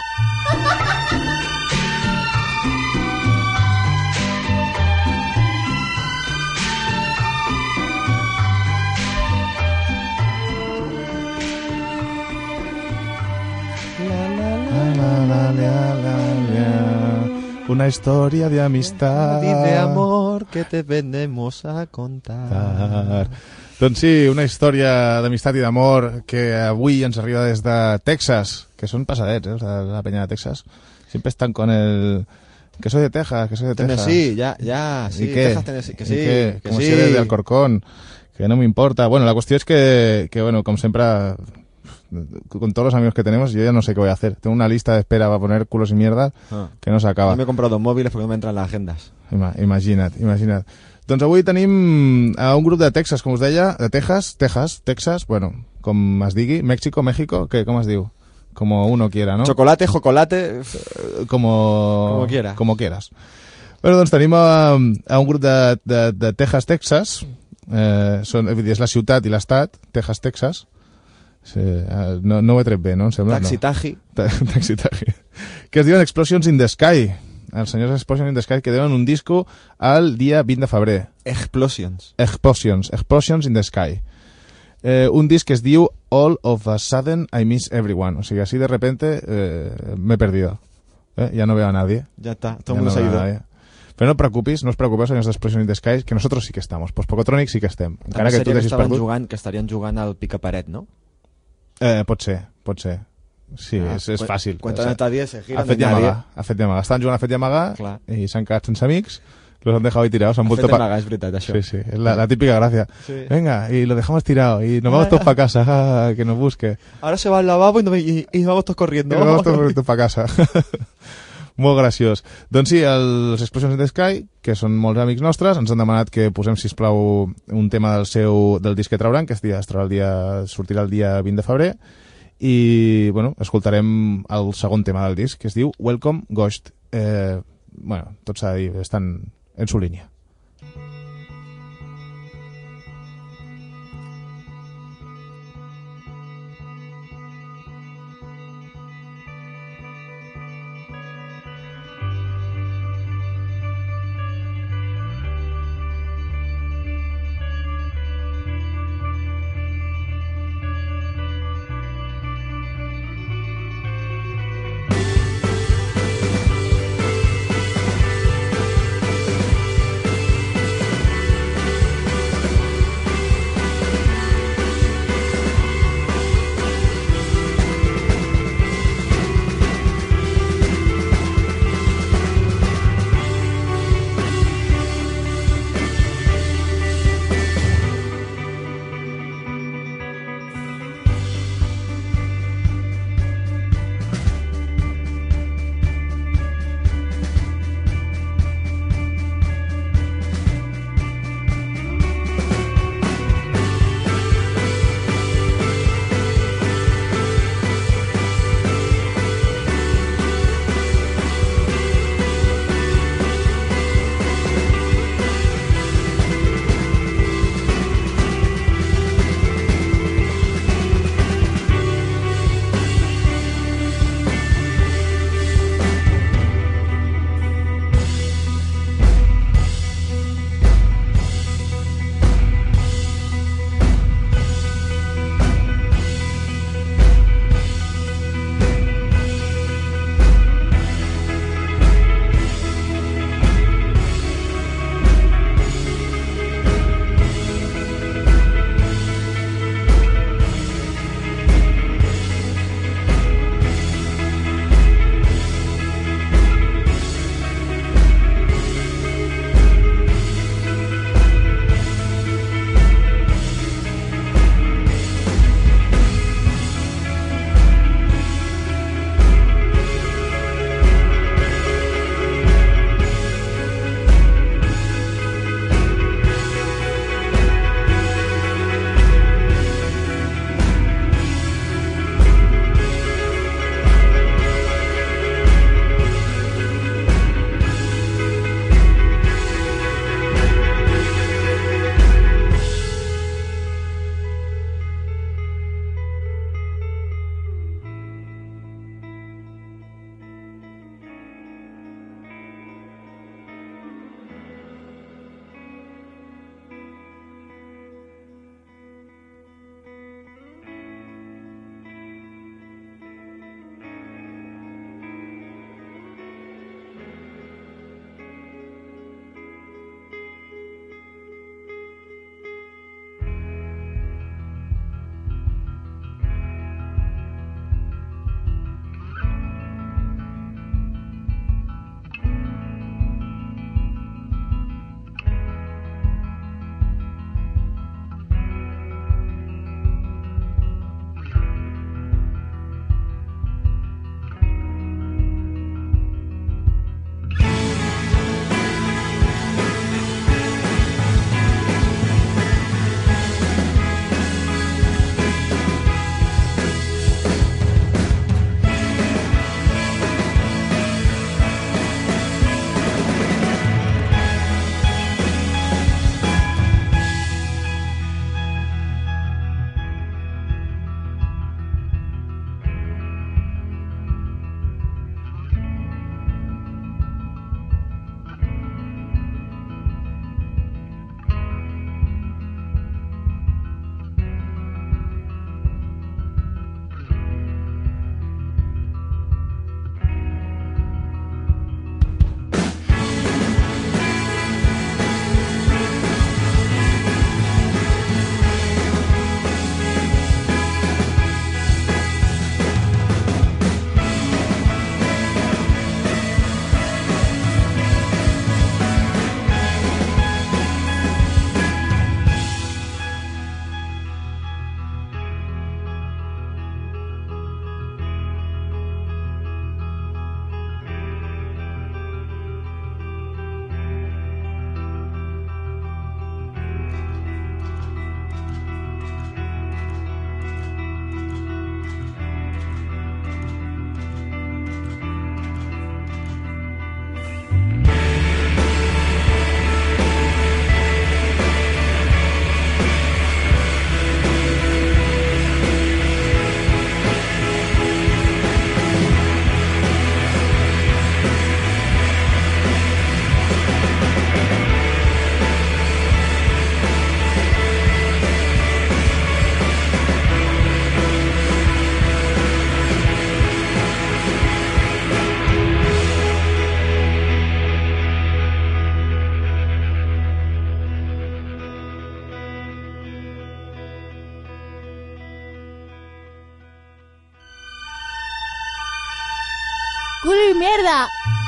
Una historia de amistad y de amor que te venimos a contar. Doncs sí, una història d'amistat i d'amor que avui ens arriba des de Texas, que són passadets, eh, de la peña de Texas. Siempre están con el... Que soy de Texas, que soy de Texas. Tennessee, ya, ya, sí, ¿Y qué? Texas, Tennessee, que sí, que que Como sí. si eres de Alcorcón, que no me importa. Bueno, la cuestión es que, que bueno, como siempre, con todos los amigos que tenemos, yo ya no sé qué voy a hacer. Tengo una lista de espera para poner culos y mierdas Ah. que no s'acaba. Yo me he comprado dos móviles porque no me entran las agendas. Ima, imagina't, imagina't. Doncs avui tenim a un grup de Texas, com us deia, de Texas, Texas, Texas, bueno, com es digui, México, México, que, com es diu? Como uno quiera, no? Chocolate, chocolate, Como, Como quiera. Como quieras. Bueno, doncs tenim a, a un grup de, de, de Texas, Texas, eh, són, és la ciutat i l'estat, Texas, Texas. Sí, eh, no, no ho he tret bé, no? Em sembla? taxi, no. taji. Ta- Taxi, taxi. Que es diuen Explosions in the Sky. Els senyors Explosions in the Sky que deuen un disco el dia vint de febrer. Explosions. Explosions, Explosions in the Sky. Eh, un disc que es diu All of a Sudden I Miss Everyone. O sigui, así de repente eh, me he perdido. Eh, ya no veo a nadie. Ya está, todo Ya el mundo no se ha veo a ido. nadie. Pero no preocupis, no us preocupeu, senyors d'Explosions in the Sky, que nosotros sí que estamos. Pues Pocotronic sí que estem. Encara que tu També seria que, t'hagis estaven perdut. jugant, que estarien jugant al pica-paret, no? Eh, pot ser, pot ser. Sí, Ah, és, és cu- fàcil. Cuentan hasta diez, se Ha giran fet de nadie. llamaga, ha fet llamaga. Estan jugant a fet llamaga Clar. i s'han quedat sense amics, los han dejado ahí tirados, han Ha vuelto fet pa... llamaga, és veritat, això. Sí, sí, es la, la típica gracia. Sí. Venga, y lo dejamos tirado y nos vamos todos para casa, ah, que nos busque. Ahora se va al lavabo y, no, y, y vamos todos corriendo. Y nos vamos todos para casa. Molt graciós. Doncs sí, els Explosions in the Sky, que són molts amics nostres, ens han demanat que posem, sisplau, un tema del seu del disc que trauran, que es dia, es traurà el dia, sortirà el dia vint de febrer, i bueno, escoltarem el segon tema del disc, que es diu Welcome Ghost. Eh, bueno, tot s'ha de dir, estan en su línia. mierda!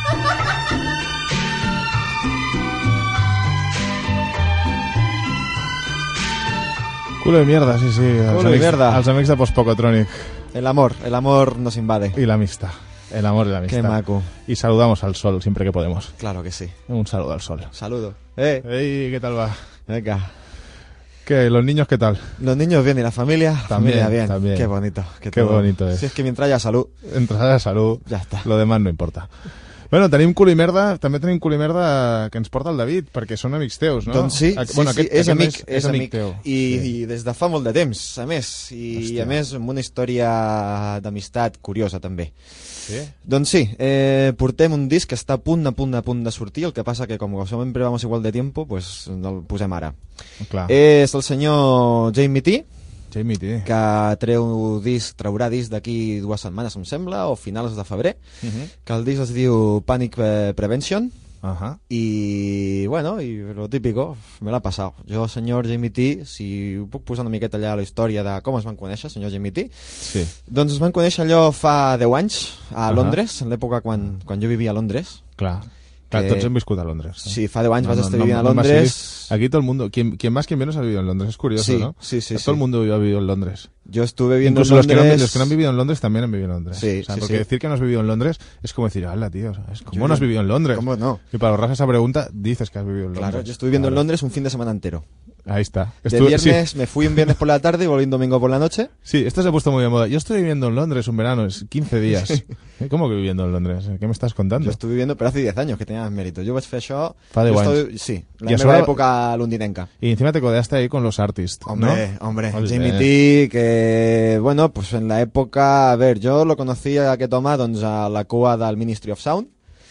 Culo de mierda, sí, sí. Els Culo de amics, mierda. Els amics de Postpocotronic. El amor, el amor nos invade. Y la amistad. El amor y la amistad. Qué maco. Y saludamos al sol siempre que podemos. Claro que sí. Un saludo al sol. Saludo. Eh, Ey, ¿qué tal va? venga. ¿Qué? ¿Los niños qué tal? Los niños bien y la familia También, familia bien. también. Qué bonito. Qué todo- bonito es. Si es que mientras haya salud, Entras a la salud, ja està. lo demás no importa. Bueno, tenim cul i merda, també tenim cul i merda que ens porta el David, perquè són amics teus, no? Doncs sí, Ac- sí, bueno, sí, aquest- és aquest amic, és, és amic. teu. I, Sí. I des de fa molt de temps, a més. I Hòstia. a més amb una història d'amistat curiosa, també. Sí? Doncs sí, eh, portem un disc que està a punt, a punt, a punt de sortir, el que passa que com sempre vamos igual de tiempo, pues el posem ara. Clar. És el senyor Jamie T, Jamie, tio. que treu disc, traurà disc d'aquí dues setmanes, em sembla, o finals de febrer, Uh -huh. que el disc es diu Panic eh, Prevention, Uh -huh. i bueno, i lo típico, me l'ha passat. Jo, senyor Jamie T, si puc posar una miqueta allà la història de com es van conèixer, senyor Jamie T, Sí. doncs es van conèixer allò fa deu anys, a Ahà. Londres, en l'època quan, quan jo vivia a Londres. Clar. Clar, Que- tots hem viscut a Londres. eh? Sí, fa deu anys vas estar vivint a me Londres. seguís. Aquí todo el mundo, quien, quien más, quien menos ha vivido en Londres. Es curioso, Sí, ¿no? sí, sí, Todo sí. el mundo ha vivido en Londres. Yo estuve viendo Incluso en los que, no, Londres... los que no han vivido en Londres también han vivido en Londres. Sí, o sea, sí, porque sí. decir que no has vivido en Londres es como decir, hala, tío, ¿sabes? ¿Cómo Yo- no has vivido en Londres? ¿Cómo no? Y para ahorrarse esa pregunta, dices que has vivido en Londres. Claro, yo estuve viviendo en Claro. Londres un fin de semana entero. Ahí está. De Estuve- viernes, sí, me fui un viernes por la tarde y volví un domingo por la noche. sí, esto se ha puesto muy de moda. Yo estoy viviendo en Londres un verano, es quince días. ¿Eh? ¿Cómo que viviendo en Londres? ¿Qué me estás contando? Yo estuve viviendo, pero hace diez años que tenía más mérito. Yo vaig fer això... Fa deu jo anys. estoy- Sí, la I a meva sobre- època londinenca. Y encima te codeaste ahí con los artists, Hombre, ¿no? hombre, Olé. Jamie T, que, bueno, pues en la época, a ver, yo lo conocía aquest home, doncs, a la cua del Ministry of Sound.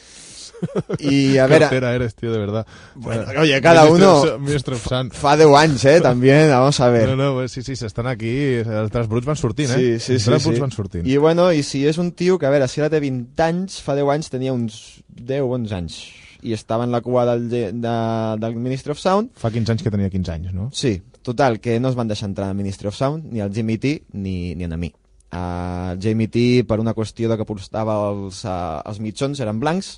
Y, a Qué ver, hortera eres, tío, de verdad. Bueno, oye, cada uno- Ministro of Sun. fa deu anys, eh, también, vamos a ver. No, no, pues sí, sí, s'estan aquí, els tres bruts van sortint, eh? Sí, sí, Els sí, tres sí. bruts van sortint. I bueno, i si és un tio que, a veure, si ara té vint anys, fa deu anys tenia uns deu o onze anys. I estava en la cua del, ge- de, del Ministry of Sound. Fa quinze anys que tenia quinze anys, no? Sí, total, que no es van deixar entrar al Ministry of Sound, ni al Jamie T, ni, ni a mi. Uh, Jamie T, per una qüestió de que portava els, uh, els mitjons, eren blancs.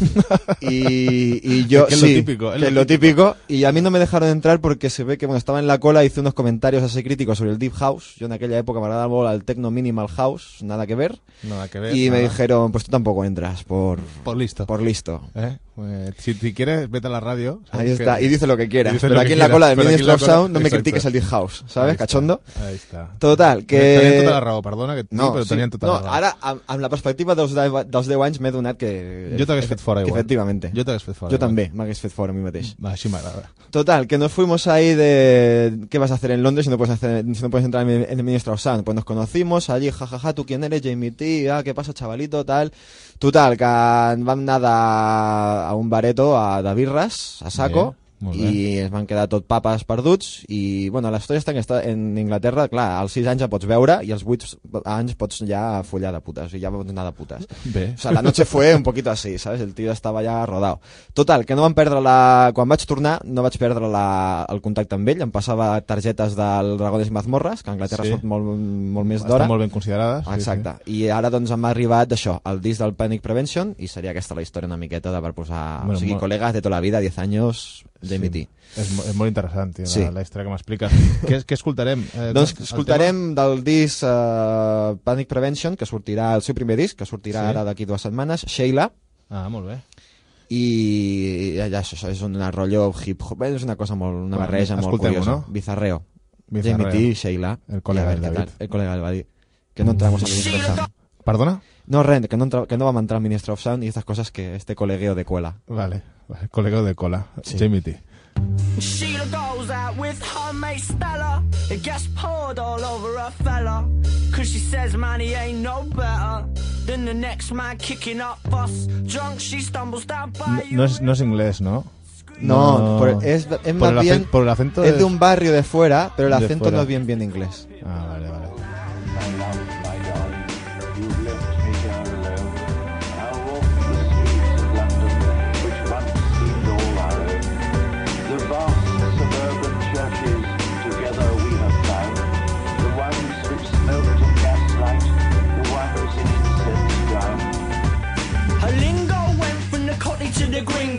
y, y yo Que es lo sí, típico, es que lo es lo típico, y a mí no me dejaron entrar porque se ve que bueno, estaba en la cola, hice unos comentarios así críticos sobre el Deep House. Yo en aquella época me agradaba el Techno Minimal House, nada que ver. Nada que ver. Y me nada. dijeron, pues tú tampoco entras por, Por listo. por listo. ¿Eh? Eh, si, si quieres, vete a la radio. ¿sabes? Ahí Que- está, y dice lo que quieras. y dice Pero lo aquí que en la quieras, cola del pero aquí en Ministry la of cola- Sound no me exacto. critiques el Deep House, Ahí ¿sabes? está, Cachondo. Ahí está. Total, que... Tenien tota la raó, perdona, que No, però sí. tenien tota no la raó. ara, amb, amb la perspectiva dels, de, dels deu anys, m'he donat que... Jo t'hagués fet fora que igual. Efectivamente. Jo t'hagués fet fora Yo igual. també, m'hagués fet fora a mi mateix. Va, així m'agrada. Total, que nos fuimos ahí de... ¿Qué vas a hacer en Londres si no puedes, hacer, si no puedes entrar en el Ministry of Sound? Pues nos conocimos allí, jajaja, ja, ja, ¿tú quién eres? Jamie T, ah, ¿qué pasa, chavalito? Tal. Total, que vam anar de, a un bareto a, de birres, a saco, Bé, molt i es van quedar tot papes perduts, i bueno, la història està que està en Inglaterra, clar, als sis anys ja pots veure, i als vuit anys pots ja follar de putes, i ja pots anar de putes. Bé. O sea, la noche fue un poquito así, ¿sabes? El tío estaba ya rodado. Total, que no vam perdre la... Quan vaig tornar, no vaig perdre la... el contacte amb ell. Em passava targetes del Dragones i Mazmorres, que a Anglaterra Sí. són molt, molt més d'hora. Estan molt ben considerades. sí, Exacte. I ara doncs m'ha arribat això, el disc del Panic Prevention, i seria aquesta la història una miqueta de per posar... Bueno, o sigui, molt- col·legas de tota la vida, diez años, Jamie Sí. T. És, mo- és molt interessant, tio, Sí. la, la història que m'expliques. què, què escoltarem? Eh, Doncs el escoltarem del disc uh, Panic Prevention, que sortirà el seu primer disc, que sortirà Sí. ara d'aquí dues setmanes, Sheila, tema? Ah, molt bé. i ja, ja això, això és un rotllo hip-hop, és una cosa molt, una Bueno, barreja molt escoltem-ho, curiosa. no? Bizarreo. Bizarreo. Jamie T, Sheila. El colega I a ver del qué David. tal. El colega del David. Que no entramos al Ministro of Sound. Perdona? No, ren, que no, entra, que no vamos a entrar al Ministro of Sound y estas cosas que este colegueo de cuela. Vale, vale. Colega de cola. Sí. Jamie T. Sheila goes out with her mate Stella. It gets poured all over her fella. Cause she says man he ain't no better than the next man kicking up fuss. Drunk she stumbles down No, by no es, no es inglés, ¿no? No, No. por- es, es Por más el acen- bien... por el acento es de- de un barrio de fuera, pero el de acento fuera. no es bien bien inglés. Ah, vale, vale. her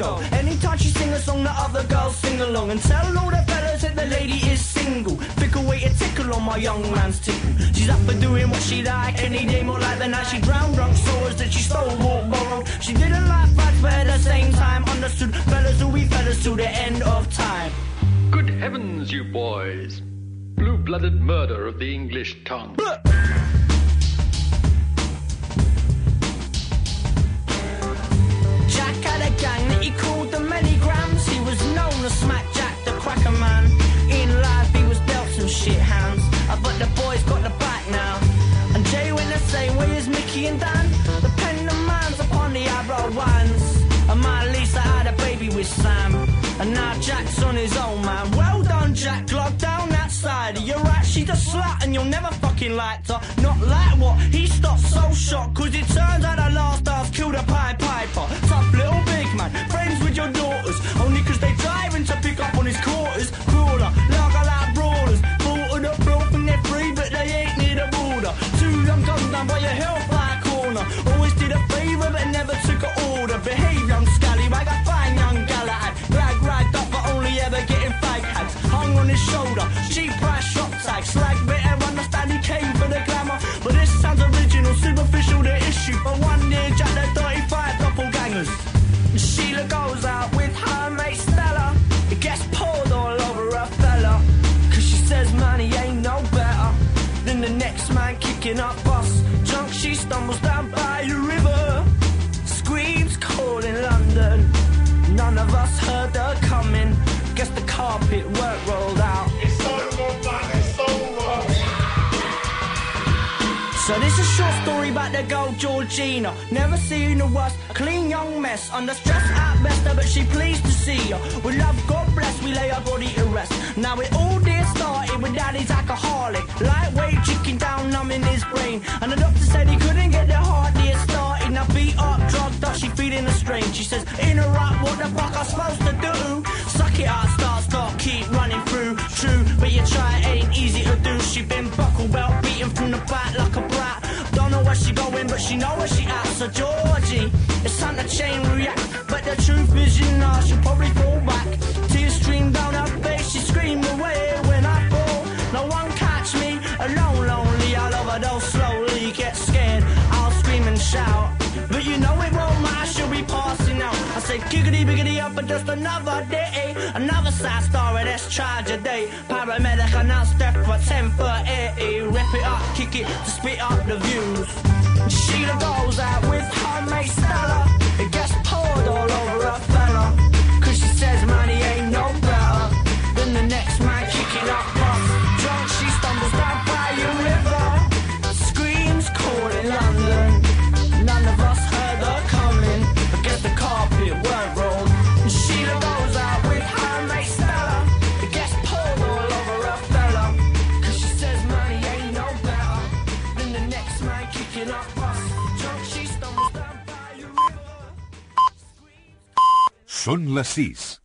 bingo. Anytime she sing a song, the other girls sing along. And tell all the fellas that the lady is single. Fickle way to tickle on my young man's tickle. She's up for doing what she like, any day more like the night she drowned drunk sorrows that she stole, walked, borrowed. She didn't like fights, but at the same time understood fellas will be fellas till the end of time. Good heavens, you boys. Blue-blooded murder of the English tongue. Jack had a gang that he called the Many Grams. He was known as Smack Jack, the cracker man. In life he was dealt some shit hands, uh, but the boys got the back now. And Jay went the same way as Mickey and Dan. The pen and man's upon the eyebrow ones. And my Lisa had a baby with Sam. And now Jack's on his own, man. Well done, Jack, lock down that side. You're right, she's a slut and you'll never fucking like her. Not like what? He stopped so shocked, cause it turns out the last half killed a Pied Piper. Tough little big man, friends with your daughters. Only cause they driving to pick up on his quarters. Crawler, lager like brawlers. Thought of the bloke and they're free, but they ain't near the border. Two young guns down by your hellfire corner. Always did a favour but never took an order. Behave, young scallywag, I find young Galahad. Rag, ragged up but only ever getting fag hags. Hung on his shoulder, cheap price shop tag. Slag better understand he came for the glamour. But this sounds original, superficial the issue. For one year, Jack the thirty-five doppelgangers. Sheila goes out with her mate Stella. It gets poured all over her fella. Cause she says money ain't no better than the next man kicking up bus. Drunk she stumbles down by the river. Screams cold in London. None of us heard her coming. Guess the carpet weren't rolled out. It's over, man, it's over. So this is a short story about the girl Georgina. Never seen the worst, clean young mess. Under stress at best, but she pleased to see her. With love, God bless, we lay our body to rest. Now it all did started with daddy's alcoholic. Lightweight chicken down, numbing his brain. And the doctor said he couldn't get the heart dear started. Now beat up, drugged up, she feeling the strain. She says, interrupt, what the fuck I'm supposed to do? Suck it out, start, start, keep running through. True, but you try, it ain't easy to do. She been buckle belt, beaten from the back like a brat. Don't know where she going, but she know where she at. So Georgie, it's time to chain react. But the truth is, you know, she'll probably fall back. Tears stream down her face, she scream away when I fall. No one catch me, alone, lonely. I'll overdose slowly, get scared, I'll scream and shout. But you know it won't matter, she'll be passing out. I say giggity biggity up, but just another day. Another sad story, that's tragedy. Paramedic announced death for ten thirty. Rip it up, kick it, to spit up the views. Sheila goes out with her mate Stella. It gets poured all over her fella. Cause she says money ain't no better than the next man kicking up bus. Drunk she stumbles down by a river. Screams cold in London. None of us heard her coming. I guess the carpet weren't rolled. And Sheila goes out with her mate Stella. It gets poured all over her fella. Cause she says money ain't no better than the next man kicking up bus. Drunk she stumbles down by a river. Són les sis.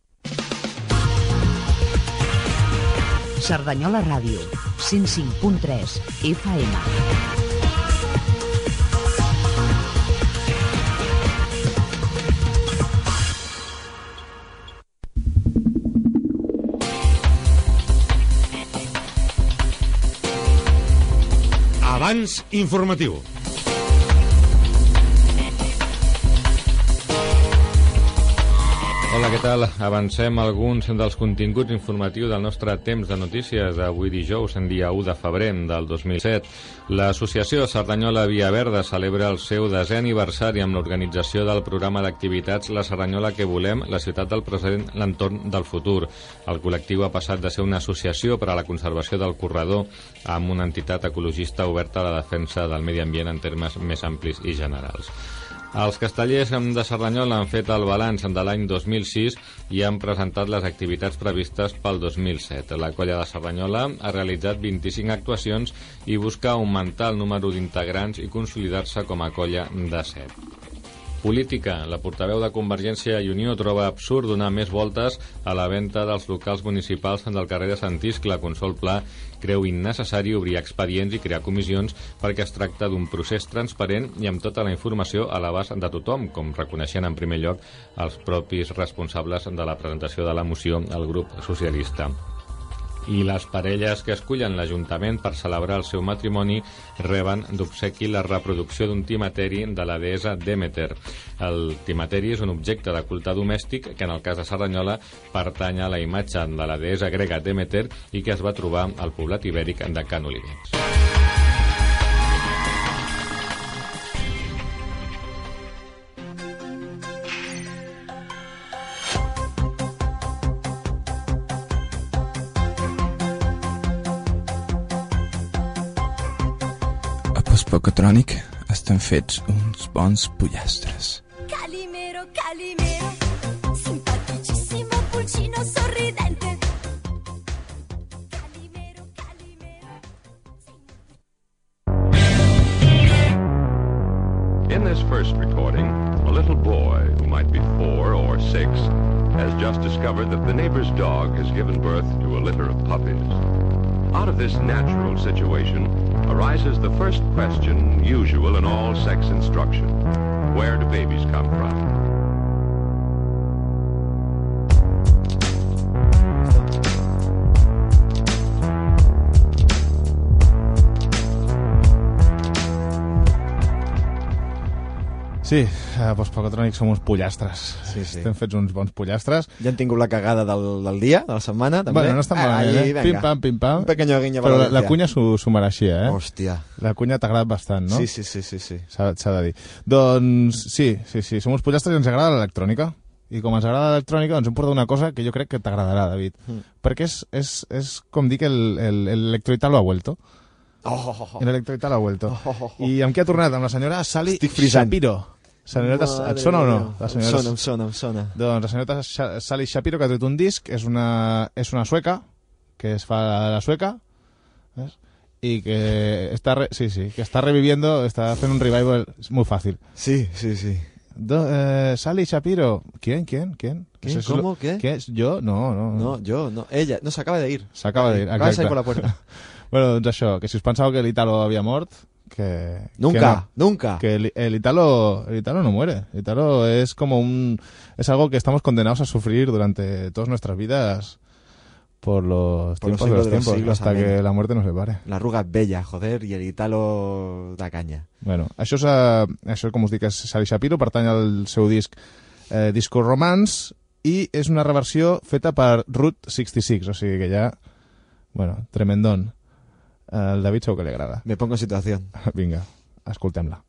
Cerdanyola Ràdio, cent cinc punt tres F M. Abans informatiu. Hola, què tal? Avancem alguns dels continguts informatius del nostre temps de notícies d'avui dijous, en dia u de febrer del dos mil set. L'associació Cerdanyola Via Verda celebra el seu desè aniversari amb l'organització del programa d'activitats La Cerdanyola que volem, la ciutat del present, l'entorn del futur. El col·lectiu ha passat de ser una associació per a la conservació del corredor amb una entitat ecologista oberta a la defensa del medi ambient en termes més amplis i generals. Els castellers de Cerdanyola han fet el balanç de l'any dos mil sis i han presentat les activitats previstes pel dos mil set. La colla de Cerdanyola ha realitzat vint-i-cinc actuacions i busca augmentar el número d'integrants i consolidar-se com a colla de set. Política. La portaveu de Convergència i Unió troba absurd donar més voltes a la venda dels locals municipals del carrer de Sant Iscle. Consol Pla creu innecessari obrir expedients i crear comissions perquè es tracta d'un procés transparent i amb tota la informació a l'abast de tothom, com reconeixen en primer lloc els propis responsables de la presentació de la moció al grup socialista. I les parelles que escullen l'Ajuntament per celebrar el seu matrimoni reben d'obsequi la reproducció d'un timateri de la deessa Demeter. El timateri és un objecte de culte domèstic que en el cas de Cerdanyola pertany a la imatge de la deessa grega Demeter i que es va trobar al poblat ibèric de Can Olivets. Pocotrònic estan fets uns bons pollastres. Calimero, Calimero, simpaticissimo pulcino sorridente. Calimero, Calimero. In this first recording, a little boy, who might be four or six, has just discovered that the neighbor's dog has given birth to a litter of puppies. Out of this natural situation arises the first question usual in all sex instruction. Where do babies come from? Sí, a Postpocotrònic som uns pollastres. Sí, sí. Estem fets uns bons pollastres. Ja hem tingut la cagada del, del dia, de la setmana, també. Bueno, no està malament, eh? venga. Pim-pam, pim-pam. Un pequeño guiño Però para la, la cunya s'ho mereixia, eh? Hòstia. La cunya t'ha agradat bastant, no? Sí, sí, sí, sí, sí. S'ha de dir. Doncs sí, sí, sí, som uns pollastres i ens agrada l'electrònica. I com ens agrada l'electrònica, doncs hem portat una cosa que jo crec que t'agradarà, David. Mm. Perquè és, és, és com dir que el, el, el electroital ha vuelto. Oh, oh, oh. El electroital ha vuelto. Oh, oh, oh. I amb què ha tornat? Amb la senyora Sally Shapiro. Senyora, et sona o no? La senyora... Em sona, em sona, em sona. Doncs la senyora Sally Shapiro, que ha tret un disc, és una, és una sueca, que es fa la sueca, ¿ves? Y que està, re, sí, sí, que està reviviendo, està fent un revival muy fácil. Sí, sí, sí. Do, eh, Sally Shapiro, ¿quién, quién, quién? ¿Quién? ¿Es ¿Cómo? Lo, ¿Qué? ¿Qué es? ¿Yo? No, no. No, yo, no. Ella, no, se acaba de ir. Se acaba de ir, acaba de salir por la puerta. Bueno, doncs això, que si us pensàveu que l'Italo havia mort, que... Nunca, que no, nunca. Que el, el, Italo, el Italo no muere. El Italo es como un... Es algo que estamos condenados a sufrir durante todas nuestras vidas por los por tiempos los de los de tiempos, los siglos, hasta amén. que la muerte nos separe. La arruga és bella, joder, i el Italo da canya. Bueno, això, és, uh, això com us dic, és Sally Shapiro, pertany al seu disc eh, Disco Romance, i és una reversió feta per Route seixanta-sis, o sigui que ja, bueno, tremendón. Al David segur que li agrada. Me pongo en situació. Vinga, escoltem-la.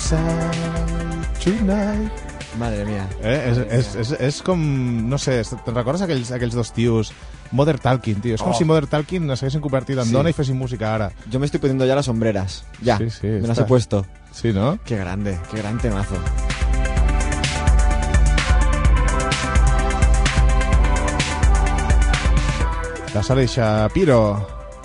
inside tonight. Madre mía. Eh? És, és, és, és com, no sé, te'n recordes aquells, aquells dos tios? Modern Talking, tío. És com Oh. si Modern Talking s'haguessin convertit en Sí. dona i fessin música ara. Yo me estoy poniendo ya las sombreras. Ya, Sí, sí, me las está. he puesto. Sí, ¿no? Qué grande, qué gran temazo. La Sally Shapiro.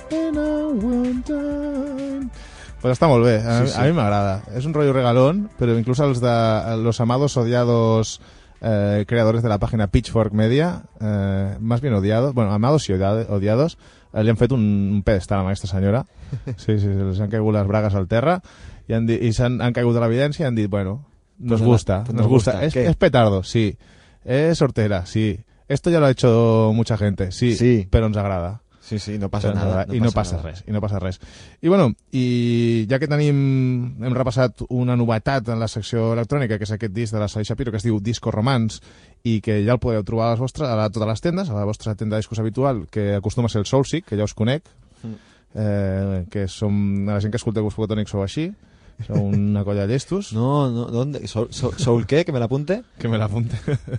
Pues està molt bé, a, Sí, sí. a mi m'agrada. És un rotllo regalón, però inclús els de los amados odiados eh, creadores de la página Pitchfork Media, eh, más bien odiados, bueno, amados y odiados, odiados eh, li han fet un, un pedestal a aquesta senyora. Sí, sí, les han caigut les bragues al terra i han, dit, i s'han han caigut de l'evidència i han dit, bueno, nos Pues gusta, pues nos nos gusta. gusta. Es, ¿Qué? es petardo, sí. Es sortera, sí. Esto ya lo ha hecho mucha gente, sí, Sí. però ens agrada. Sí, sí, no passa Però ens nada. agrada. I no passa nada. res, i no passa res. I bueno, i ja que tenim, hem repassat una novetat en la secció electrònica, que és aquest disc de la Sally Shapiro, que es diu Disco Romance, i que ja el podeu trobar a, les vostres, a, la, a totes les tendes, a la vostra tenda de discos habitual, que acostuma a ser el Soulseek, que ja us conec, Mm. eh, que som, a la gent que escolteu Gust Fotònic sou així, sou una colla de llestos. No, no, ¿dónde? ¿Soul, soul, soul qué? ¿Que me la apunte? Que me l'apunte.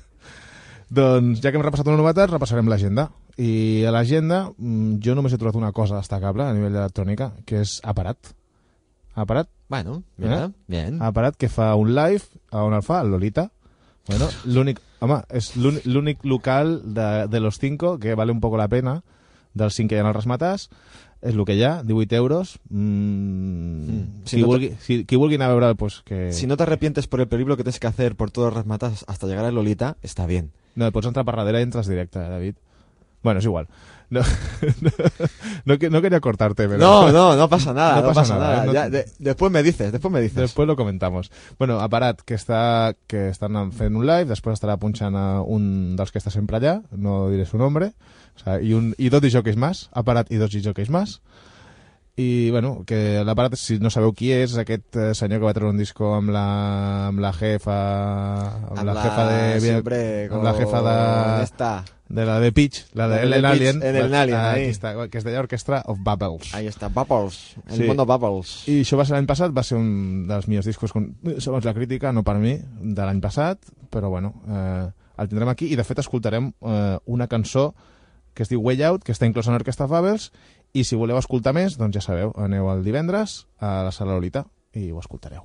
Doncs, ja que hem repassat una novetat, repassarem l'agenda. I a l'agenda mm, jo només he trobat una cosa destacable a nivell d'electrònica, que és Aparat. Aparat. Bueno, mira, Eh? bien. Aparat, que fa un live, a on el fa? El Lolita. Bueno, l'únic... Home, és l'únic- l'únic local de, de los cinco que vale un poco la pena, dels cinc que hi ha al Rasmatàs. És el que hi ha, divuit euros. Mm, Mm. Si qui, no te- vulgui, si, qui vulgui anar a veure, pues que... Si no te arrepientes por el periplo que tienes que hacer por todos los rasmatas hasta llegar a Lolita, está bien. No, pots entrar per darrere i entres directe, eh, David. Bueno, és igual. No, no, no, que- no quería cortarte, pero... No, no, no pasa nada, no, No pasa, pasa nada. nada, ¿eh? Ya, No- de- después me dices, después me dices. Després lo comentamos. Bueno, Aparat, que està que estan fent un live, després estarà punxant a un dels que està sempre allà, no diré su nombre, o sea, i, un, i dos disjockeys más, Aparat i dos disjockeys más. I, bueno, que l'Aparat, si no sabeu qui és, aquest eh, senyor que va treure un disco amb la, amb la jefa... Amb, Amb la la- jefa de... siempre amb la jefa de... con esta. De la de Pitch, la de La de Ellen Pitch, Alien. Ellen Alien, Ah, ahí. aquí està, que es deia Orchestra of Bubbles. Ahí está, Bubbles, el Sí. mundo Bubbles. I això va ser l'any passat, va ser un dels millors discos, con- segons la crítica, no per mi, de l'any passat, però bueno, eh, el tindrem aquí, i de fet escoltarem eh, una cançó que es diu Way Out, que està inclosa en Orquestra Bubbles, i si voleu escoltar més, doncs ja sabeu, aneu el divendres a la Sala Lolita i ho escoltareu.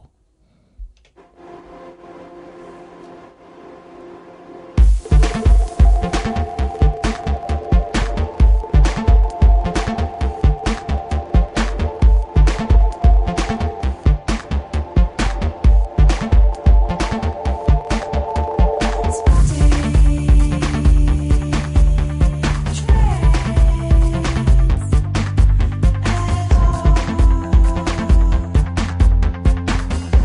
Trance.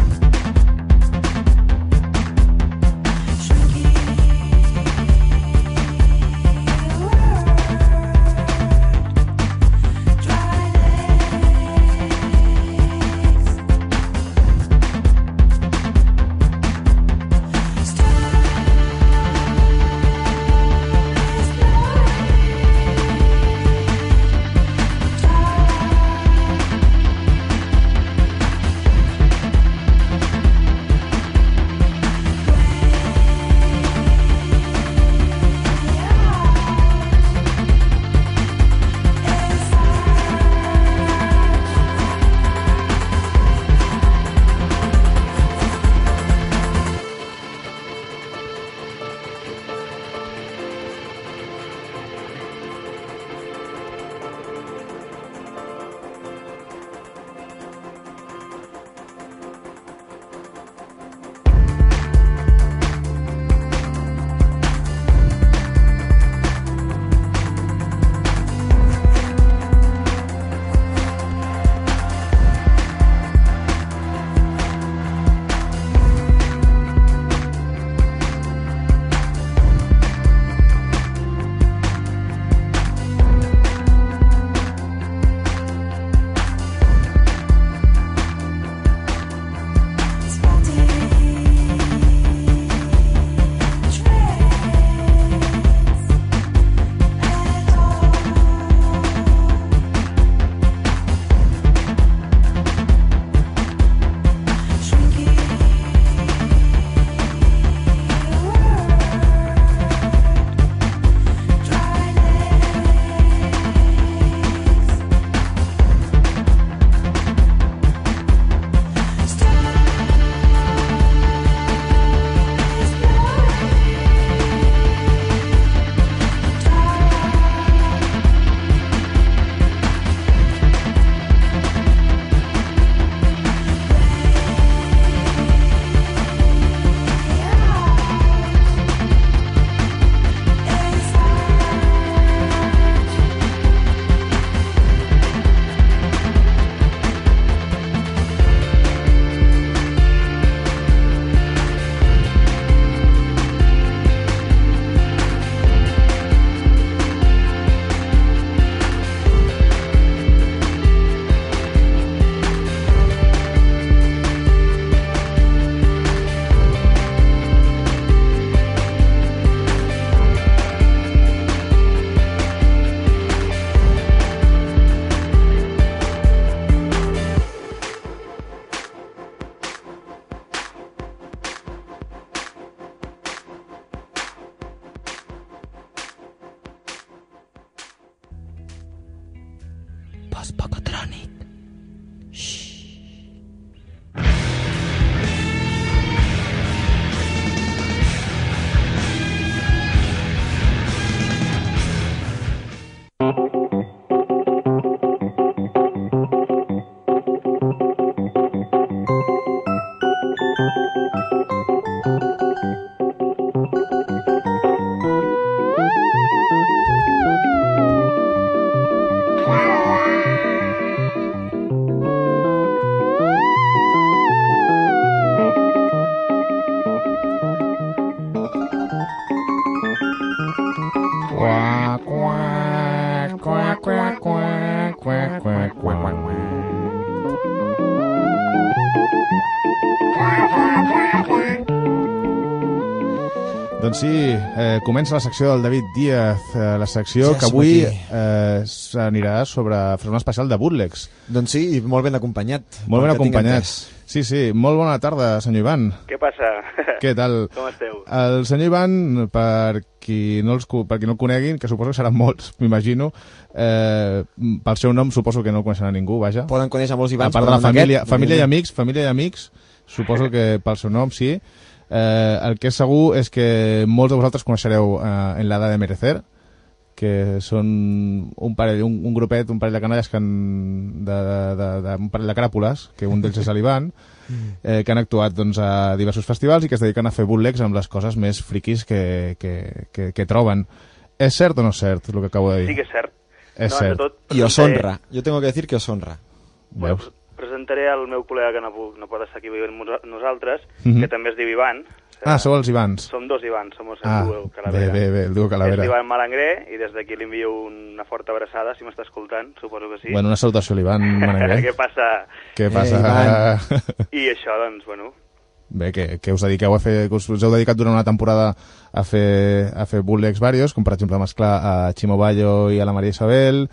Post-Pocotronic. Doncs sí, eh, comença la secció del David Díaz, eh, la secció Ja que som avui aquí. eh, s'anirà sobre fer un especial de bootlegs. Doncs sí, i molt ben acompanyat. Molt ben pel que tinc acompanyat. entès. Sí, sí, molt bona tarda, senyor Ivan. Què passa? Què tal? Com esteu? El senyor Ivan, per qui no, els, per qui no el coneguin, que suposo que seran molts, m'imagino, eh, pel seu nom suposo que no el coneixerà ningú, vaja. Poden conèixer molts Ivans. A part de però la no família, aquest, família i evidentment. amics, família i amics, suposo que pel seu nom sí. Eh, el que és segur és que molts de vosaltres coneixereu eh, En la edad de merecer, que són un parell, un, un grupet, un parell de canalles que han, de, de, de, de, un parell de cràpules, que un d'ells és l'Ivan, eh, que han actuat doncs, a diversos festivals i que es dediquen a fer bootlegs amb les coses més friquis que, que, que, que troben. És cert o no és cert el que acabo de dir? Sí que és cert. És No, cert. de tot, I os presentaré- honra. Jo tengo que decir que os honra. Veus? Presentaré el meu col·lega que no, puc, no pot estar aquí amb nos- nosaltres, Mhm. que també es diu Ivan. Ah, sou els Ivans. Som dos Ivans, som el Ah, duo bé, Calavera. bé, bé, el duo És Calavera. l'Ivan Malangré, i des d'aquí li envio una forta abraçada, si m'està escoltant, suposo que sí. Bueno, una salutació a l'Ivan Maneguer. Què passa? Què passa? Eh, I això, doncs, bueno, Bé, que, que us dediqueu a fer, que us, us heu dedicat durant una temporada a fer, a fer bootlegs varios, com per exemple a mesclar a Chimo Bayo i a la Maria Isabel,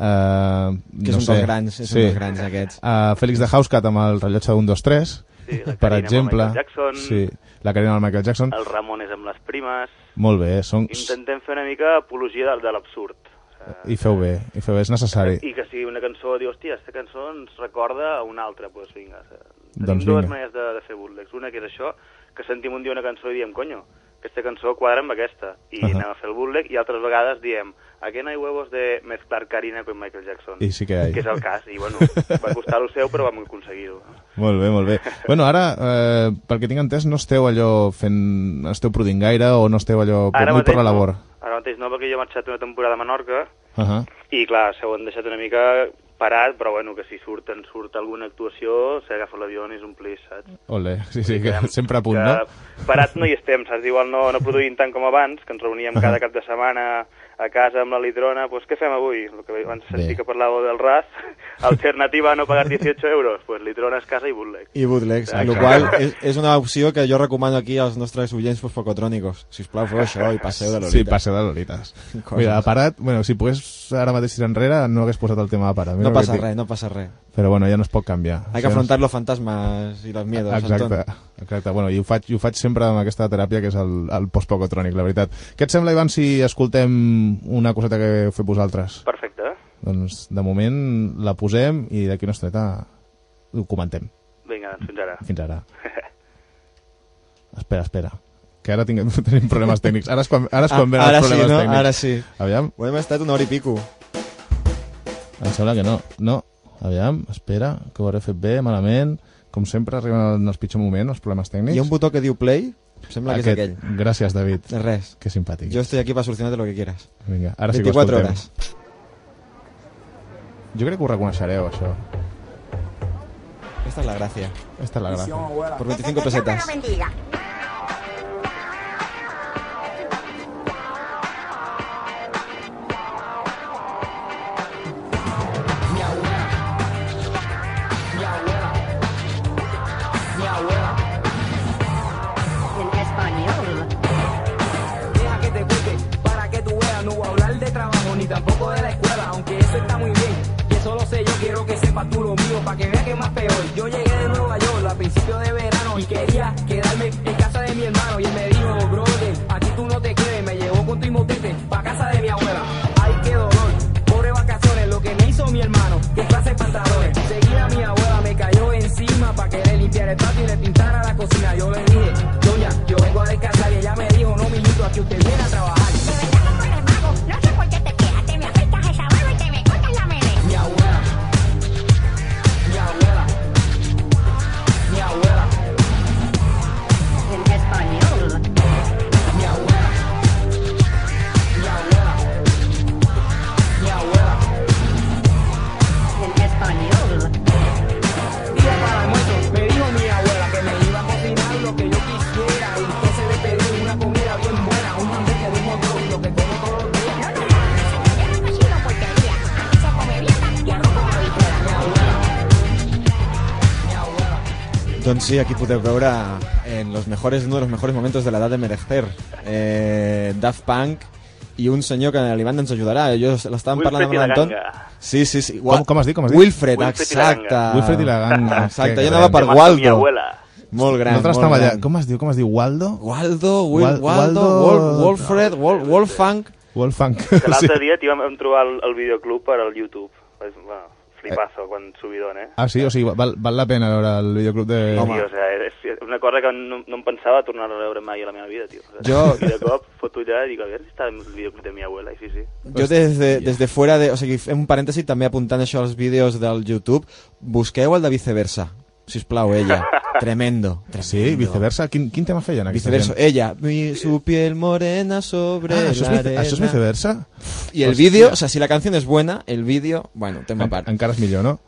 eh, Que és no un sé, dels grans, és un dels grans, aquests. a Félix de Hauscat amb el rellotge d'un, dos, tres, Sí, la per Karina amb el exemple. Michael Jackson. Sí, la Karina amb el Michael Jackson. el Ramon és amb les primes. Molt bé, són, Intentem fer una mica apologia de, de l'absurd. i feu bé, i feu bé, és necessari. I que si una cançó diu, hòstia, aquesta cançó ens recorda a una altra, doncs vinga. Tenim Doncs dues vinga. maneres de, de fer bootlegs. Una que és això, que sentim un dia una cançó i diem, conyo, aquesta cançó quadra amb aquesta, i Ahà. anem a fer el bootleg, i altres vegades diem, ¿a qué no hay huevos de mezclar Karina con Michael Jackson? I sí que hi ha. Que és el cas, i bueno, va costar lo seu, però vam aconseguir-ho. Molt bé, molt bé. Bueno, ara, eh, pel que tinc entès, no esteu allò fent... esteu produint gaire o no esteu allò Ara molt per la mateix no. labor? Ara mateix no, perquè jo he marxat una temporada a Menorca, Uh -huh. i clar, s'ho han deixat una mica parat, però bueno, que si surt, en surt alguna actuació, s'agafa l'avió i és un plis, saps? Ole, sí, sí, que Quedem- sempre a punt, que no? Parats no hi estem, saps? Igual no, no produïm tant com abans, que ens reuníem Ahà. cada cap de setmana a casa amb la litrona, doncs què fem avui? El que abans sentir Bé. que parlàveu del R A S, alternativa a no pagar dieciocho euros, pues litrones, casa i bootleg. I bootlegs, Exacte. el qual és, és una opció que jo recomano aquí als nostres oients post-pocotrònicos. Sisplau, feu això i passeu de l'horites. Sí, passeu de l'horites. Coses. Mira, a parat, bueno, si pogués ara mateix tirar enrere, no hagués posat el tema a parat. Mira No el que passa et dic. res, no passa res. Però bueno, ja no es pot canviar. Hay que afrontar los fantasmas y los miedos, Exacte, Anton. exacte. Bueno, i ho faig, i ho faig sempre amb aquesta teràpia que és el, el post-pocotrònic, la veritat. Què et sembla, Ivan, si escoltem una coseta que feu vosaltres? Perfecte. Doncs, de moment, la posem i d'aquí una estoneta ho comentem. Vinga, doncs fins ara. Fins ara. Espera, espera. Que ara tinguem, tenim problemes tècnics. Ara és quan, ara és quan Ah, venen ara els sí, problemes no? tècnics. Ara sí. Aviam. Ho hem estat una hora i pico. Em sembla que no. No. Aviam, espera, que ho hauré fet bé, malament. Com sempre, arriben en els pitjors moments, els problemes tècnics. Hi ha un botó que diu play, sembla que és Aquest. aquell. Gràcies, David. De res. Que simpàtic. Yo estoy aquí para solucionarte lo que quieras. Vinga, ara sí que ho veinticuatro escoltem. horas. Jo crec que ho reconeixereu, això. Esta es la gracia. Esta es la gracia. Por veinticinco pesetas. En español. Deja que te cuente, para que tú veas, no voy a hablar de trabajo ni tampoco de la escuela, aunque eso está muy bien, y eso lo sé yo, quiero que sepas tú lo mío, para que veas que es más peor. Yo llegué de Nueva York a principios de verano y quería quedarme en casa de mi hermano, y él me dijo, brother, aquí tú no te quedes, me llevó con tu motete pa' casa de mi abuela. Ay, qué dolor, pobre vacaciones, lo que me hizo mi hermano Doncs sí, aquí podeu veure en los mejores, uno de los mejores momentos de la edad de merecer. Eh, Daft Punk i un senyor que a l'Ivan ens ajudarà. Ells l'estaven parlant amb l'Anton. Sí, sí, sí. Com, com has dit? Com has dit? Wilfred, Wilfred exacte. Wilfred i la ganga. Exacte, jo anava per Waldo. Molt gran, Nosaltres molt allà. gran. Com es diu? Com es diu? Waldo? Waldo, Will, Wal- Waldo, Waldo- Wol- Wolfred, Wol- Wolfgang. Wolfgang. Que l'altre dia t'hi vam vam trobar el, el videoclub per al YouTube. És, bueno, flipazo, quan subidon, eh? Ah, sí? O sigui, val, val la pena veure el videoclub de... Sí, tio, o sea, és una cosa que no, no em pensava tornar a veure mai a la meva vida, tio. O sea, Jo- I de cop foto allà i dic, a veure si està el videoclub de mi abuela, i sí, sí. Jo des de, des de fuera de... O sigui, fem un parèntesi també apuntant això als vídeos del YouTube. Busqueu el de Viceversa, sisplau, ella. Tremendo, tremendo. Sí, Viceversa. Quin, quin tema feien aquesta Viceversa, gent? ella. Mi, su piel morena sobre Ah, això és, la vice, arena. això és Viceversa? Y el Hòstia. vídeo, o sea, si la canción es buena, el vídeo, bueno, tema En, apart. encara és millor, no?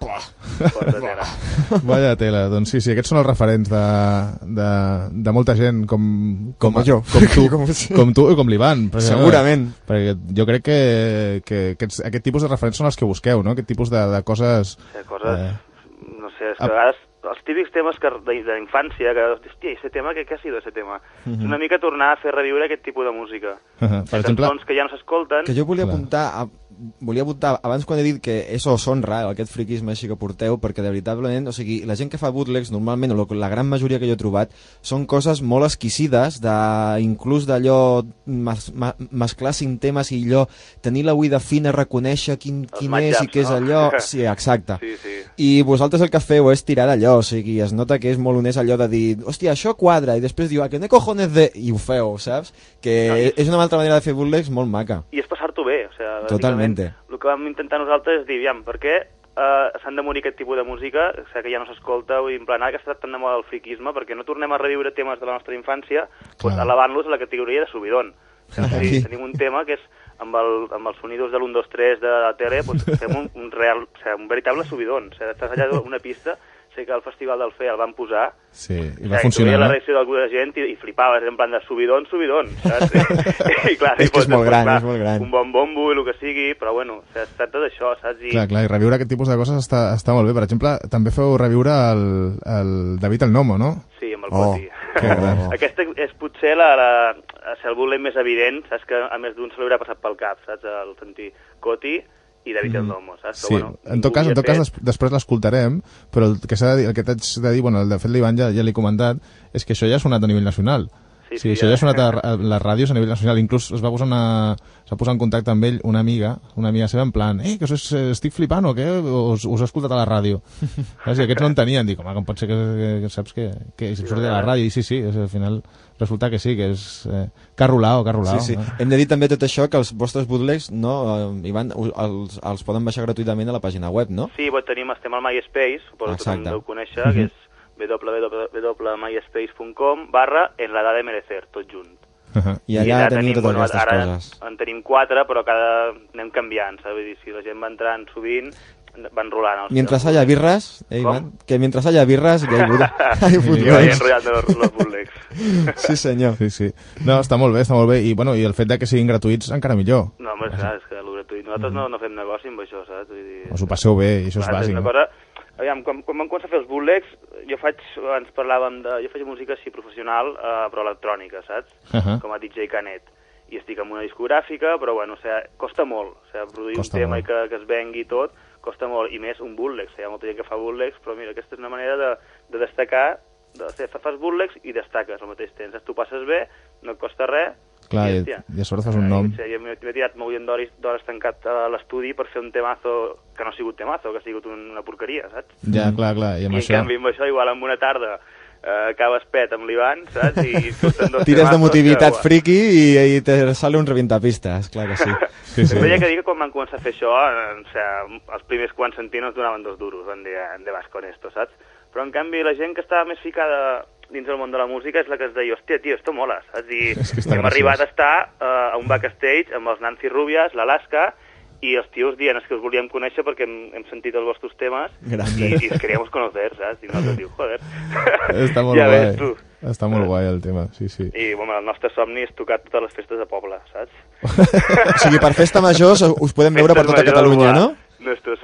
Vaya tela. Doncs sí, sí, aquests són els referents de, de, de molta gent com, com, Com jo. com tu, Com- com tu i com l'Ivan. Perquè, Segurament. Perquè jo crec que, que aquests, aquest tipus de referents són els que busqueu, no? Aquest tipus de, de coses... O sigui, coses, Eh, no sé, és que a vegades els típics temes que de, de infància, que, hòstia, ese tema, què, què ha sido ese tema? Mhm. És una mica tornar a fer reviure aquest tipus de música. Uh-huh. Per exemple... Cançons que ja no s'escolten. Que jo volia apuntar, a, volia apuntar abans quan he dit que això us honra, aquest friquisme així que porteu, perquè de veritablement, o sigui, la gent que fa bootlegs normalment, o lo- la gran majoria que jo he trobat, són coses molt exquisides, de, inclús d'allò mas, ma, mesclar cinc temes i allò, tenir la oïda fina, reconèixer quin, quin és i què és no? allò... Sí, exacte. Sí, sí. I vosaltres el que feu és tirar d'allò, o sigui, es nota que és molt honest allò de dir, hòstia, això quadra, i després diu, ah, que no cojones de... i ho feu, saps? Que No, i- és una altra manera de fer bootlegs molt maca. I és passar-t'ho bé, o sigui, Totalment. El que vam intentar nosaltres és dir, aviam, per què uh, s'han de morir aquest tipus de música, o sigui, que ja no s'escolta, vull dir, en plan, ara que està tan de moda el friquisme, perquè no tornem a reviure temes de la nostra infància, pues, elevant-los a la categoria de subidon. O sigui, sí, tenim un tema que és amb, el, amb els sonidos de l'u, dos, tres de la tele, pues, fem un, un, real, o sigui, un veritable subidon. O sigui, estàs allà d'una pista, sé que al Festival del F E el van posar, Sí, i o va sigui, funcionar, la no? reacció d'alguna gent i, i flipaves, en plan de subidon, subidon, saps? I, clar, És i que és fots, molt pues, gran, clar, és molt gran. Un bon bombo i el que sigui, però bueno, o sigui, es tracta d'això, saps? I, Clar, clar, i reviure aquest tipus de coses està, està molt bé. Per exemple, també feu reviure el, el David el Nomo, no? Sí, amb el Oh, Coti. que gran. Aquesta és potser la, la, el bootleg més evident, saps? Que a més d'un se li haurà passat pel cap, saps? El sentir Coti i David el Nomo, saps? Sí, en tot cas, en tot cas des, després l'escoltarem, però el que s'ha de dir, el que t'haig de dir, bueno, el de fet l'Ivan ja, ja l'he comentat, és que això ja ha sonat a nivell nacional. Sí, Sí, sí, això ja. ja ha sonat a, a les ràdios a nivell nacional. Inclús es va posar una, es va posar en contacte amb ell una amiga, una amiga seva, en plan, eh, que us, estic flipant o què? Us, us he escoltat a la ràdio. Saps? I aquests no entenien, dic, home, com pot ser que, que, que saps que, que si surt de la ràdio? I sí, sí, és, al final resulta que sí, que és eh, carrolao, carrolao. Sí, sí. No? Hem de dir també tot això, que els vostres bootlegs, no, eh, Ivan, us- els, els poden baixar gratuïtament a la pàgina web, no? Sí, bueno, tenim, estem al MySpace, suposo que tothom Exacte. deu conèixer, que és w w w punt myspace punt com barra en la edad de merecer, tot junt. Uh-huh. I allà teniu totes aquestes ara coses. en tenim quatre, però cada anem canviant, saps? Vull dir, si la gent va entrant sovint, van rolant els Mientras haya birras, eh, Ivan, que mientras haya birras ya hay, boot- hay I vaig bootlegs. enrotllant los, los bootlegs. Sí, senyor. Sí, sí. No, està molt bé, està molt bé. I, bueno, i el fet de que siguin gratuïts encara millor. No, home, clar, és que el gratuït. Nosaltres no, no fem negoci amb això, saps? Vull dir, Us ho passeu bé, i això és clar, bàsic. una No? cosa, aviam, quan, quan vam començar a fer els bootlegs, jo faig, abans parlàvem de... Jo faig música així professional, eh, però electrònica, saps? Uh-huh. Com a D J Canet. I estic en una discogràfica, però bueno, o sigui, costa molt. O sigui, produir Costa un tema molt. i que, que es vengui tot, costa molt. I més un bootleg. O sigui, hi ha molta gent que fa bootlegs, però mira, aquesta és una manera de, de destacar, de, o sigui, fas bootlegs i destaques al mateix temps. Tu passes bé, no et costa res, Clar, i, i, hòstia, i a sobre fas un nom. o sigui, jo m'he m'he tirat molt d'hores d'hores tancat a l'estudi per fer un temazo que no ha sigut temazo, que ha sigut un- una porqueria, saps? Ja, clar, clar. I I amb en això... canvi amb això, igual en una tarda eh, acabes pet amb l'Ivan, saps? I surten dos Tires de temazos motivitat que, friki i, i te sale un reventapistes, clar que sí. Sí, sí. També hi ha que dir que quan van començar a fer això, eh, o sigui, els primers quants centímetres donaven dos duros, van dir, eh, de vas con esto, saps? Però en canvi la gent que estava més ficada dins del món de la música és la que es deia, hòstia, tio, esto mola, saps? I És que està hem graciós. arribat a estar uh, a un backstage amb els Nancy Rubias, l'Alaska, i els tios dient és que us volíem conèixer perquè hem, hem sentit els vostres temes Grande. i, i es queríamos conocer, saps? I nosaltres diu, joder. Està molt ja guai. ves, tu. Està molt guai el tema, sí, sí. I, bueno, el nostre somni és tocar totes les festes de poble, saps? O sigui, per festa major us us podem veure per tota Festes Catalunya, majors, no? va, Nuestro sueño.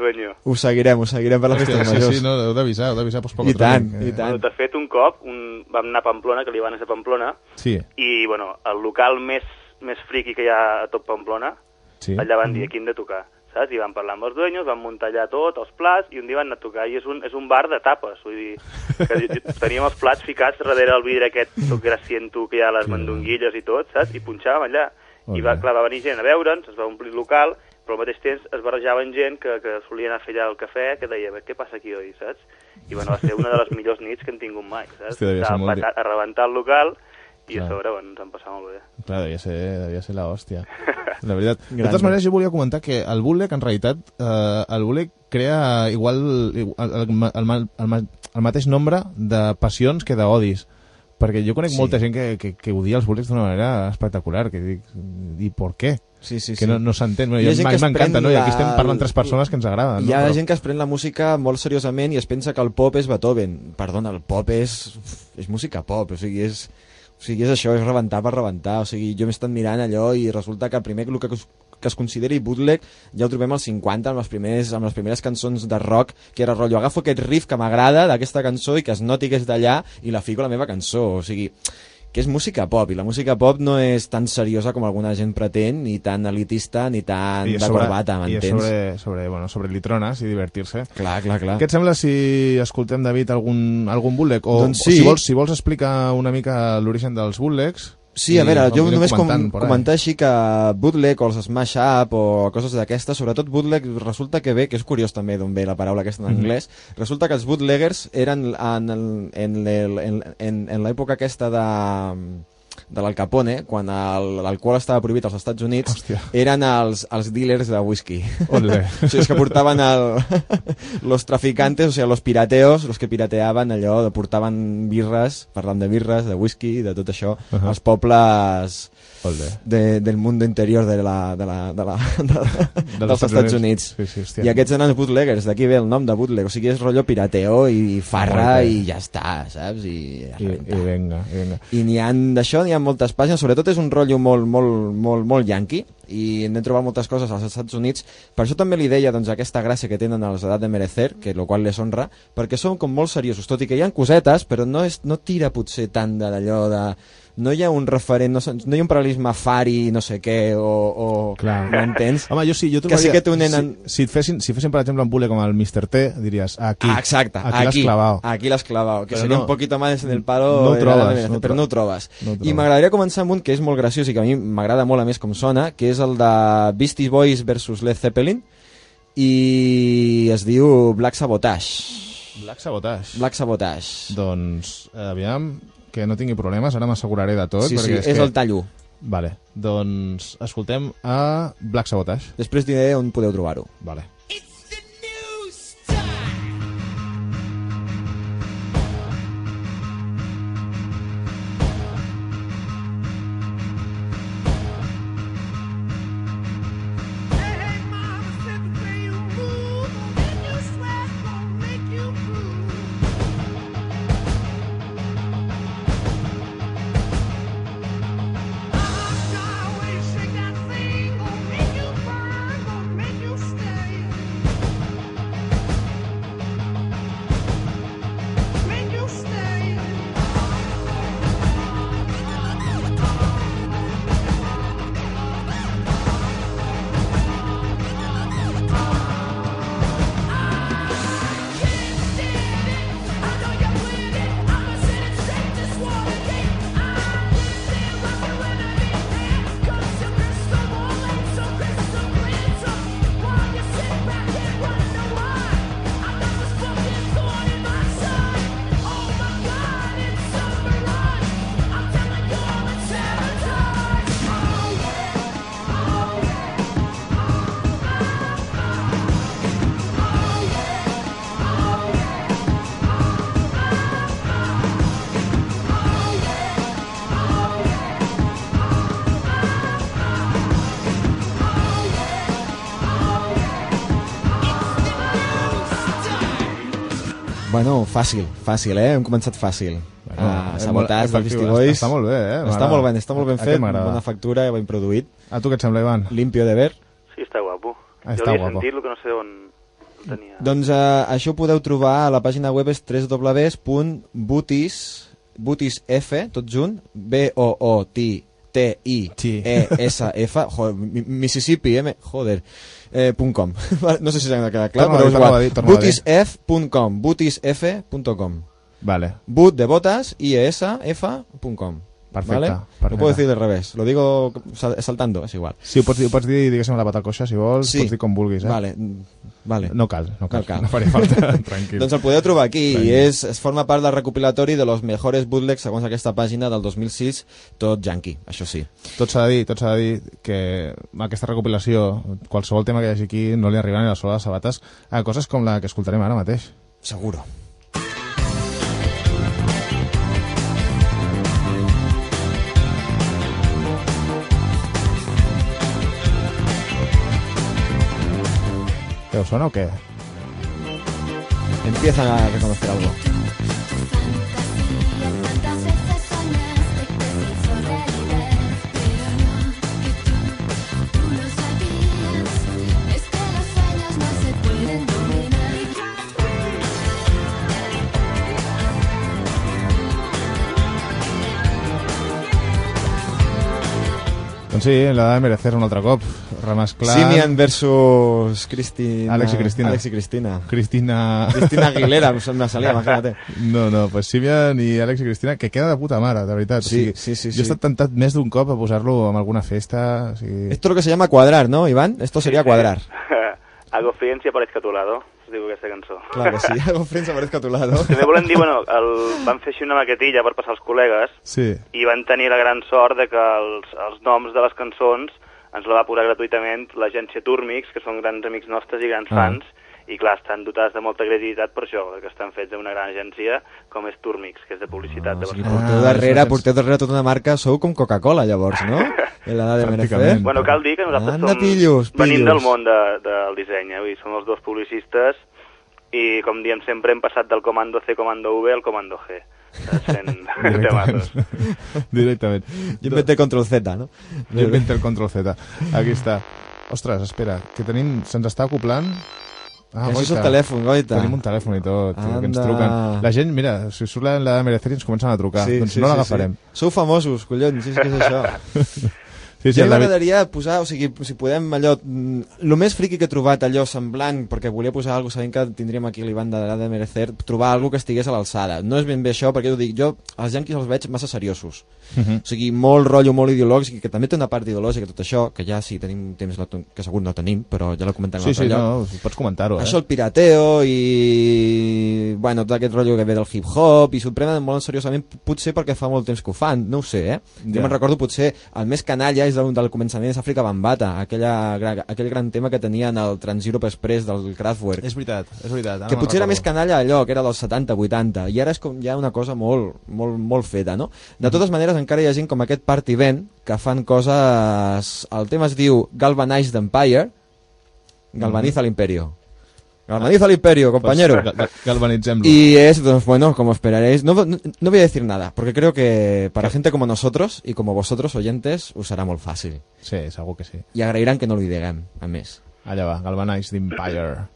Ho seguirem, ho seguirem per les Hòstia, festes sí, majors. sí, no, heu d'avisar, heu d'avisar post poc. I tant, i tant. Bueno, de fet, un cop un, vam anar a Pamplona, que l'Ivan és de Pamplona, Sí. i bueno, el local més, més friqui que hi ha a tot Pamplona, Sí. allà van dir aquí hem de tocar, saps? I van parlar amb els dueños, van muntar allà tot, els plats, i un dia van anar a tocar, i és un, és un bar de tapes, vull dir, que teníem els plats ficats darrere el vidre aquest, tot grasiento, que hi ha les mandonguilles i tot, saps? I punxàvem allà. I va, clar, va venir gent a veure'ns, es va omplir el local, però al mateix temps es barrejaven gent que, que solia anar a fer allà el cafè, que deia, què passa aquí, oi, saps? I bueno, va ser una de les millors nits que hem tingut mai, saps? Hòstia, devia ser molt... a, a rebentar el local, i Clar. a sobre, bueno, ens han passat molt bé. Clar, devia ser, devia ser la hòstia. La veritat. De Gran. totes maneres, jo volia comentar que el bootleg, en realitat, eh, el bootleg crea igual, igual el, el, el, el, el mateix nombre de passions que d'odis. Perquè jo conec Sí. molta gent que, que, que odia els bootlegs d'una manera espectacular, que dic, i per què? Sí, sí, que sí. no, no s'entén. Bueno, Hi ha jo, gent a que mi es m'encanta, pren no? I aquí la- estem parlant tres persones que ens agraden. Hi ha no? Però... gent que es pren la música molt seriosament i es pensa que el pop és Beethoven. Perdona, el pop és, és música pop, o sigui, és, o sigui, és això, és rebentar per rebentar. O sigui, jo m'he estat mirant allò i resulta que el primer el que, es- que es consideri bootleg ja ho trobem als cinquanta amb les, primers, amb les primeres cançons de rock, que era rotllo, agafo aquest riff que m'agrada d'aquesta cançó i que es noti que és d'allà i la fico a la meva cançó. O sigui, que és música pop, i la música pop no és tan seriosa com alguna gent pretén, ni tan elitista, ni tan I de sobre- corbata, I és m'entens? sobre, sobre, bueno, sobre litrones i divertir-se. Clar, clar, clar. Què et sembla si escoltem, David, algun, algun bootleg? O, Doncs o sí. si, vols, si vols explicar una mica l'origen dels bootlegs. Sí, a veure, i jo anirem només com, comentant por ahí. comentar així que bootleg o els smash up o coses d'aquestes, sobretot bootleg, resulta que ve, que és curiós també d'on ve la paraula aquesta en Mhm. anglès, resulta que els bootleggers eren en, el- en, el- en, en, en l'època aquesta de de l'Al Capone, quan el- l'alcohol estava prohibit als Estats Units, Hòstia. eren els, els dealers de whisky. Olé. O sigui, els que portaven el, los traficantes, o sigui, los pirateos, los que pirateaven allò, de portaven birres, parlant de birres, de whisky, de tot això, Uh -huh. als pobles Olé. de, del mundo interior de la, de la, de la, de, dels Estats Estats Units. Units. Sí, sí, hòstia. I aquests eren els bootleggers, d'aquí ve el nom de bootleg, o sigui, és rotllo pirateo i farra Molt bé. i ja està, saps? I, I, i venga, i venga. i n'hi ha d'això, n'hi ha moltes pàgines, sobretot és un rotllo molt, molt, molt, molt yanqui, i n'he trobat moltes coses als Estats Units. Per això també li deia doncs, aquesta gràcia que tenen els Edat de Merecer, que lo qual les honra, perquè són com molt seriosos, tot i que hi ha cosetes, però no, és, no tira potser tant de d'allò de... No hi ha un referent, no, sé- no hi ha un paral·lelisme fari, no sé què, o... o Clar. m'entens? Home, jo sí, jo Que trobaria... sí que té un nen en- si, si, et fessin, si fessin, per exemple, un bootleg com el mister T, diries, aquí, Ah, exacte, aquí, l'has aquí, clavado. aquí l'has clavado, que Però seria no, un poquito más en el palo, no ho de trobes, la Merecer, no ho però no ho trobes. trobes. No ho I trobes. m'agradaria començar amb un que és molt graciós i que a mi m'agrada molt a més com sona, que és el de Beastie Boys versus Led Zeppelin, i es diu Black Sabotage. Black Sabotage. Black Sabotage. Doncs, aviam, que no tingui problemes, ara m'asseguraré de tot. Sí, sí, perquè és, és és que... el tallo. Vale, doncs escoltem a Black Sabotage. Després diré on podeu trobar-ho. Vale. Bueno, fàcil, fàcil, eh? Hem començat fàcil. Bueno, Ah, és Sabotage molt del Beastie efectiu, Boys. està molt bé, eh? Està M'agrada. molt ben, està molt ben A- a fet, què m'agrada? bona factura, ben produït. A tu què et sembla, Ivan? Limpio de ver. Sí, està guapo. Ah, jo està l'he guapo. sentit, el que no sé on, tenia. Doncs eh, això ho podeu trobar a la pàgina web és w w w punt bootis, bootisf, tot junt, B O O T T I E S F, joder, Mississippi, M, joder, eh, .com. No sé si s'ha quedat clar, torna però és igual. bootisf punt com, bootisf punt com. Vale. Boot de botas, I E S F punt com. Perfecte, ¿vale? perfecte. Lo puedo decir del revés, lo digo sal saltando, és igual. Sí, ho pots dir, ho pots dir diguéssim, a la patacoixa, si vols, Sí. pots dir com vulguis, eh? Vale, vale. No cal, no cal, No cal. no faria falta, tranquil. Doncs el podeu trobar aquí, Tranquil. i és, es forma part del recopilatori de los mejores bootlegs segons aquesta pàgina del dos mil sis, tot yankee, això sí. Tot s'ha de dir, tot s'ha de dir que aquesta recopilació, qualsevol tema que hi hagi aquí, no li arriba ni la sola de sabates a coses com la que escoltarem ara mateix. Seguro. ¿Te os suena o qué? Empiezan a reconocer algo. Doncs sí, l'ha de merecer un altre cop. Remesclant... Simian versus Cristina... Alex i Cristina. Alex i Cristina. Cristina... Cristina Aguilera, em salía, imagínate. No, no, pues Simian i Alex i Cristina, que queda de puta mare, de veritat. Sí, o sigui, sí, sí, Jo he sí. estat tentat més d'un cop a posar-lo en alguna festa. O sigui... Esto es lo que se llama cuadrar, ¿no, Iván? Esto sería cuadrar. Hago friends i aparezca a tu lado, us diu aquesta cançó. Clar que sí, hago friends aparezca a tu lado. També volem dir, bueno, el, van fer així una maquetilla per passar als col·legues Sí. i van tenir la gran sort de que els, els noms de les cançons ens la va posar gratuïtament l'agència Turmix, que són grans amics nostres i grans Ah. fans, i clar, estan dotats de molta creativitat per això, que estan fets d'una gran agència com és Turmix, que és de publicitat de Barcelona. Porteu darrere, porteu darrere tota una marca, sou com Coca-Cola, llavors, no? En l'edat de merecer. Bueno, cal dir que nosaltres Anda, som, pillos, venim pillos. del món de, del disseny, eh? Vull dir, som els dos publicistes i, com diem sempre, hem passat del comando C, comando V al comando G. Fent temazos. Directament. Jo inventé control Z, no? Jo inventé el control Z. Aquí està. Ostres, espera, que tenim... Se'ns està acoplant... Ah, Això és goita. el telèfon, goita. Tenim un telèfon i tot, tio, que ens Anda. truquen. La gent, mira, si surt la, la de Merecer i ens comencen a trucar. Sí, doncs sí, no sí, l'agafarem. sí. Sou famosos, collons, si és que és això. Sí, sí, ja el David- m'agradaria posar, o sigui, si podem allò... El més friqui que he trobat allò semblant, perquè volia posar alguna cosa, sabent que tindríem aquí l'Ivan de l'Edat de Merecer, trobar alguna que estigués a l'alçada. No és ben bé això, perquè jo dic, jo els yanquis els veig massa seriosos. Uh -huh. O sigui, molt rotllo, molt ideològic, que també té una part ideològica, tot això, que ja sí, tenim temps, no, que segur no tenim, però ja l'ho comentem Sí, un sí, altre no, lloc. pots comentar-ho, eh? Això, el pirateo i... Bueno, tot aquest rotllo que ve del hip-hop i s'ho prenen molt seriosament, potser perquè fa molt temps que ho fan, no ho sé, eh? Jo Ja. me'n recordo, potser, el més canalla és del, del començament és Àfrica Bambata, aquella, gra- aquell gran tema que tenien el Trans-Europe Express del Kraftwerk. És veritat, és veritat. ara Que me'n potser era recordo. més canalla allò, que era dels setanta vuitanta, i ara és com ja una cosa molt, molt, molt feta, no? De totes maneres, encara hi ha gent com aquest Party Band que fan coses... El tema es diu Galvanize the Empire, galvaniza l'imperio. Galvaniza l'imperio, compañero. Pues, ga- galvanitzem-lo. Y es, pues, bueno, como esperaréis, no, no, no voy a decir nada, porque creo que para gente como nosotros y como vosotros, oyentes, us serà molt fàcil. Sí, segur que sí. I agrairan que no li diguem, a més. Allà va, Galvanize the Empire.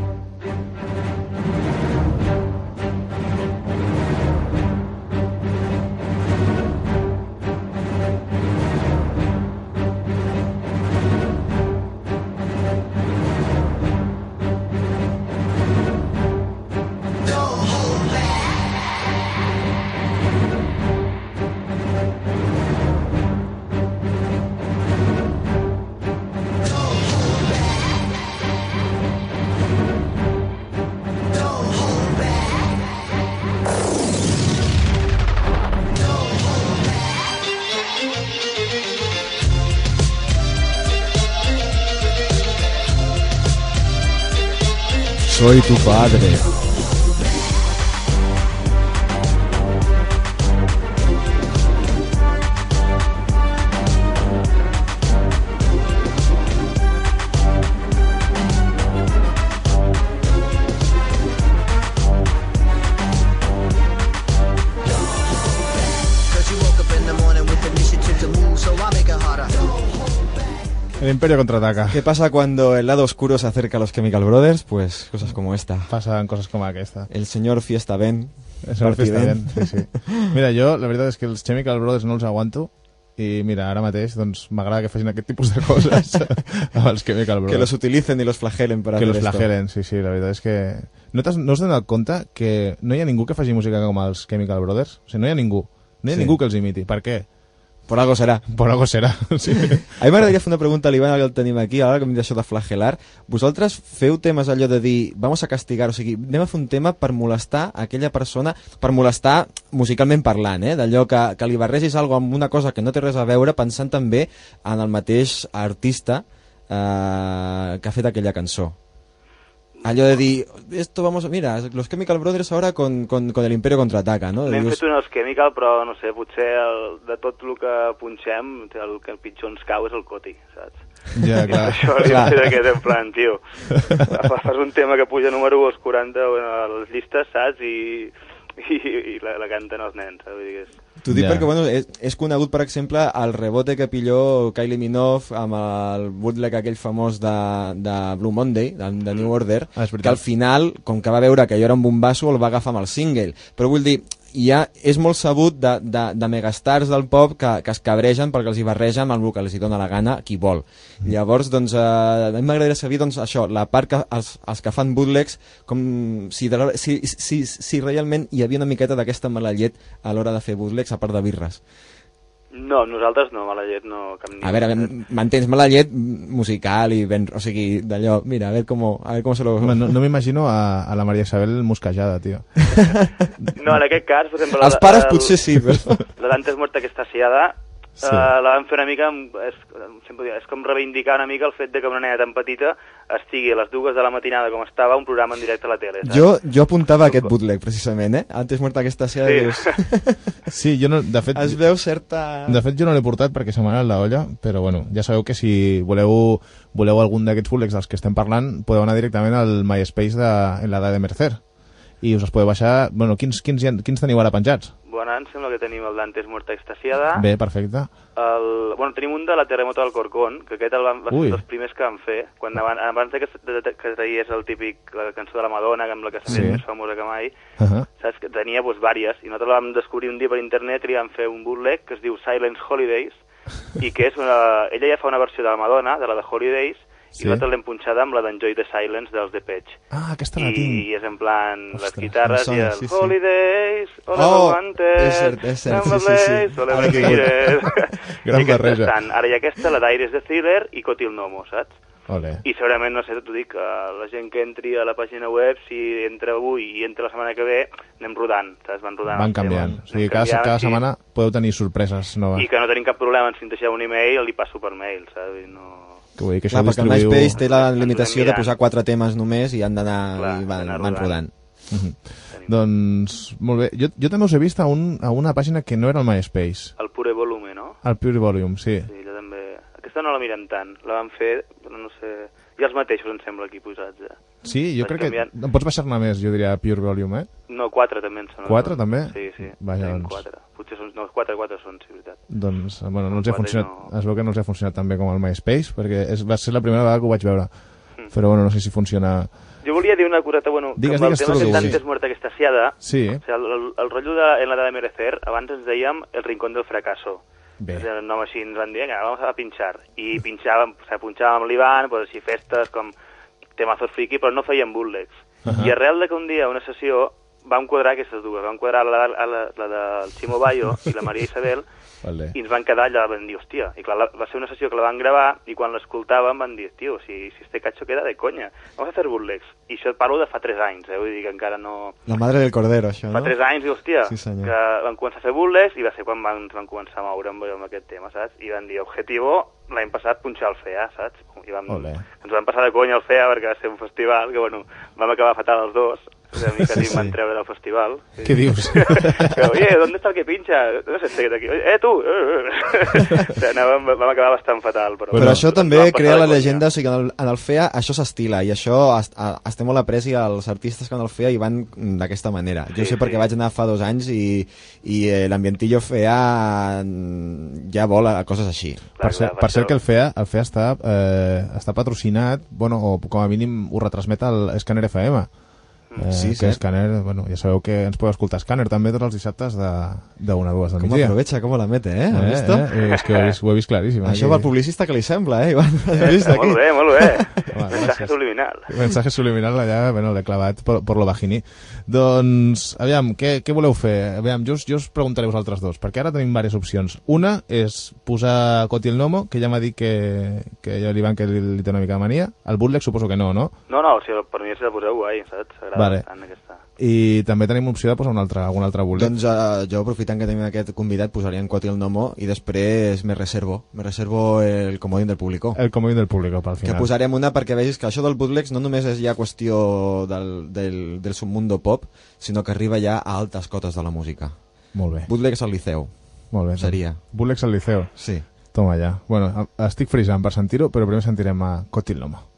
Soy tu padre. El Imperio contraataca. ¿Qué pasa cuando el lado oscuro se acerca a los Chemical Brothers? Pues cosas como esta. Pasan cosas com aquesta. El señor Fiesta Ben. El señor Fiesta Ben, sí, sí. Mira, jo, la veritat és que els Chemical Brothers no els aguanto i mira, ara mateix doncs m'agrada que facin aquest tipus de coses amb els Chemical Brothers. Que los utilicen i los flagelen per que hacer los esto. flagelen, sí, sí, la veritat és que... No t'has no has donat compte que no hi ha ningú que faci música com els Chemical Brothers? O sigui, no hi ha ningú. No hi ha Sí. ningú que els imiti. Per què? Por algo serà. Por algo serà, sí. A mi m'agradaria fer una pregunta a l'Ivan, que el tenim aquí, ara que em diu això de flagelar. Vosaltres feu temes allò de dir, vamos a castigar, o sigui, anem a fer un tema per molestar aquella persona, per molestar musicalment parlant, eh? D'allò que, que li barregis alguna amb una cosa que no té res a veure, pensant també en el mateix artista eh, que ha fet aquella cançó. Allò de dir, esto vamos a... Mira, los Chemical Brothers ahora con, con, con el Imperio contraataca, no? N'hem Dius, fet un als Chemical, però no sé, potser el, de tot el que punxem, el que el pitjor ens cau és el Coti, saps? Ja, I clar. això li va ser d'aquest en plan, tio. Fas un tema que puja número u als quaranta a les llistes, saps? I, i, i la, la canten els nens, saps? Vull dir que és... T'ho dic Ja. perquè bueno, és, és conegut, per exemple, el rebote que pilló Kylie Minogue amb el bootleg aquell famós de, de Blue Monday, de, de New Order, Ah, és que veritat. al final, com que va veure que allò era un bombasso, el va agafar amb el single. Però vull dir, ja és molt sabut de, de, de megastars del pop que, que es cabregen perquè els hi barregen amb el que els hi dona la gana qui vol. Mm. Llavors, doncs, eh, a mi m'agradaria saber doncs, això, la part que els, els que fan bootlegs, com si, de, l'hora- si, si, si realment hi havia una miqueta d'aquesta mala llet a l'hora de fer bootlegs, a part de birres. No, nosaltres no, mala llet, no, cap ni A ver, a ver, m'entens, mala llet musical i ben, o sigui, d'allò, mira, a ver cómo, a ver cómo se lo... Home, no, no m'imagino a, a la Maria Isabel mosquejada, tio. No, en aquest cas, per exemple... Els pares potser sí, però... La d'antes morta que està assiada, Sí. sí. uh, la vam fer una mica, amb- és, sempre dic, és com reivindicar una mica el fet de que una nena tan petita estigui a les dues de la matinada com estava un programa en directe a la tele, saps? Jo, jo apuntava aquest bootleg, precisament, eh? Antes muerta que està Sí. dius... Sí, jo no, de fet... Es veu certa... De fet, jo no l'he portat perquè se m'ha anat la olla, però bueno, ja sabeu que si voleu, voleu algun d'aquests bootlegs dels que estem parlant, podeu anar directament al MySpace de, en l'edat de Mercer. I us els podeu baixar... Bueno, quins, quins, hi ha- quins teniu ara penjats? Bueno, em sembla que tenim el d'antes muerta extasiada. Bé, perfecte. El, bueno, tenim un de la Terremoto del Corcón, que aquest el vam, va ser Ui. un dels primers que vam fer, quan abans, abans de que, de, de, que tragués el típic, la cançó de la Madonna, amb la que s'ha Sí. fet més famosa que mai, Uh -huh. saps? Que tenia doncs, vàries, i nosaltres la vam descobrir un dia per internet i li vam fer un bootleg que es diu Silence Holidays, i que és una... Ella ja fa una versió de la Madonna, de la de Holidays, Sí. i nosaltres l'hem punxada amb la d'Enjoy the Silence dels Depeche. Ah, aquesta la tinc. I és en plan, les Ostres, guitarres em i sona, el sí, sí. Holidays, all Oh, I wanted, és cert, és cert, Summer sí, sí, sí. Place, all I Ara que needed. Gran I aquesta barreja. estan. Ara hi ha aquesta, la d'Aires de Thriller i Cotil Nomo, saps? Ole. I segurament, no sé, t'ho dic, que la gent que entri a la pàgina web, si entra avui i entra la setmana que ve, anem rodant, saps? Van rodant. Van els temes. canviant. O sigui, Anem cada, canviant, cada sí. setmana podeu tenir sorpreses noves. I que no tenim cap problema en si em deixeu un e-mail, li passo per mail, saps? I no... Que vull dir que Clar, això perquè el distribuïu... MySpace té la Ens limitació anem de mirant. posar quatre temes només i han d'anar Clar, i van, d'anar van rodant. rodant. Mhm. Doncs, molt bé. Jo, jo també us he vist a, un, a una pàgina que no era el MySpace. El Pure Volume, no? El Pure Volume, sí. Sí, jo també... Aquesta no la mirem tant. La vam fer, però no sé... I els mateixos, em sembla, aquí posats, eh? Sí, jo Vaig crec que... canviant. En pots baixar-ne més, jo diria, Pure Volume, eh? No, quatre també en són. Quatre, també? Sí, sí. Vaja, Tenim doncs. quatre. Potser són... No, quatre, quatre són, sí, veritat. Doncs, bueno, no els ha Quatre funcionat... no. Es veu que no els ha funcionat tan bé com el MySpace, perquè és, va ser la primera vegada que ho vaig veure. Però, bueno, no sé si funciona... Jo volia dir una coseta, bueno, Digues, com el digues tema tu, que sí. d'antes muerta que està assiada, Sí. o sigui, el, el, el rotllo de, en la de Merecer, abans ens dèiem el rincón del fracasso. Bé. O sigui, el nom així ens van dir, vinga, vamos a pinchar. I pinxàvem, o sigui, punxàvem amb l'Ivan, pues, així festes com temazos friki, però no fèiem bootlegs. Ahà. I arrel de que un dia, a una sessió, vam quadrar aquestes dues. Vam quadrar la, la, la, la del Ximo Bayo i la Maria Isabel, Vale. i ens van quedar allà, van dir, hòstia, i clar, la, va ser una sessió que la van gravar, i quan l'escoltàvem van dir, tio, si, si este cacho queda de conya, vamos a hacer bootlegs. I això et parlo de fa tres anys, eh? Vull dir que encara no... La madre del cordero, això, Fa no? tres anys, i hòstia, Sí, senyor. que van començar a fer bootlegs, i va ser quan van, ens van començar a moure amb, amb aquest tema, saps? I van dir, objetivo, l'any passat punxar el F E A, saps? I vam, Olé. ens van passar de conya el F E A perquè va ser un festival que, bueno, vam acabar fatal els dos. a mi quasi sí, sí. Em van treure del festival. Què dius? Però, oye, ¿dónde está el que pincha? No sé, este aquí. Eh, tu! O sigui, anàvem, vam acabar bastant fatal. Però, però, però això també crea la llegenda, o sigui, en el, en el F E A això s'estila, i això es, a, es té molt apreci als artistes que en el F E A hi van d'aquesta manera. Jo sí, sé perquè sí. vaig anar fa dos anys i, i eh, l'ambientillo F E A ja vol coses així. Clar, per, ser, clar, per cert que el F E A, el F E A està, eh, està patrocinat, bueno, o com a mínim ho retransmet el Scanner F M. Eh, sí, que Scanner, bueno, ja sabeu que ens podeu escoltar Scanner també tots els dissabtes de, de una a dues del migdia. Com aprovecha, com la mete, eh? eh, eh? És que ho he vist, ho he vist claríssim. Això aquí. Va el publicista que li sembla, eh, Ivan? Eh, molt bé, molt bé. Home, mensaje subliminal. Mensaje subliminal allà, bueno, l'he clavat per, per lo bajini. Doncs, aviam, què, què voleu fer? Aviam, jo, jo us preguntaré a vosaltres dos, perquè ara tenim diverses opcions. Una és posar Coti el Nomo, que ja m'ha dit que, que jo l'Ivan que li, li té una mica de mania. El bootleg suposo que no, no? No, no, o sigui, per mi si la poseu guai, saps? S'agrada vale. Bastant aquesta. I també tenim opció de posar un altre, algun altre bootleg. Doncs uh, jo, aprofitant que tenim aquest convidat, posaria en Coti el Nomo i després me reservo, me reservo el comodín del público. El comodín del público, pel final. Que posarem una perquè vegis que això del bootlegs no només és ja qüestió del, del, del submundo pop, sinó que arriba ja a altes cotes de la música. Molt bé. Bootlegs al Liceu. Molt bé. Seria. Bootlegs al Liceu. Sí. Toma ja. Bueno, estic frisant per sentir-ho, però primer sentirem a Coti el Nomo.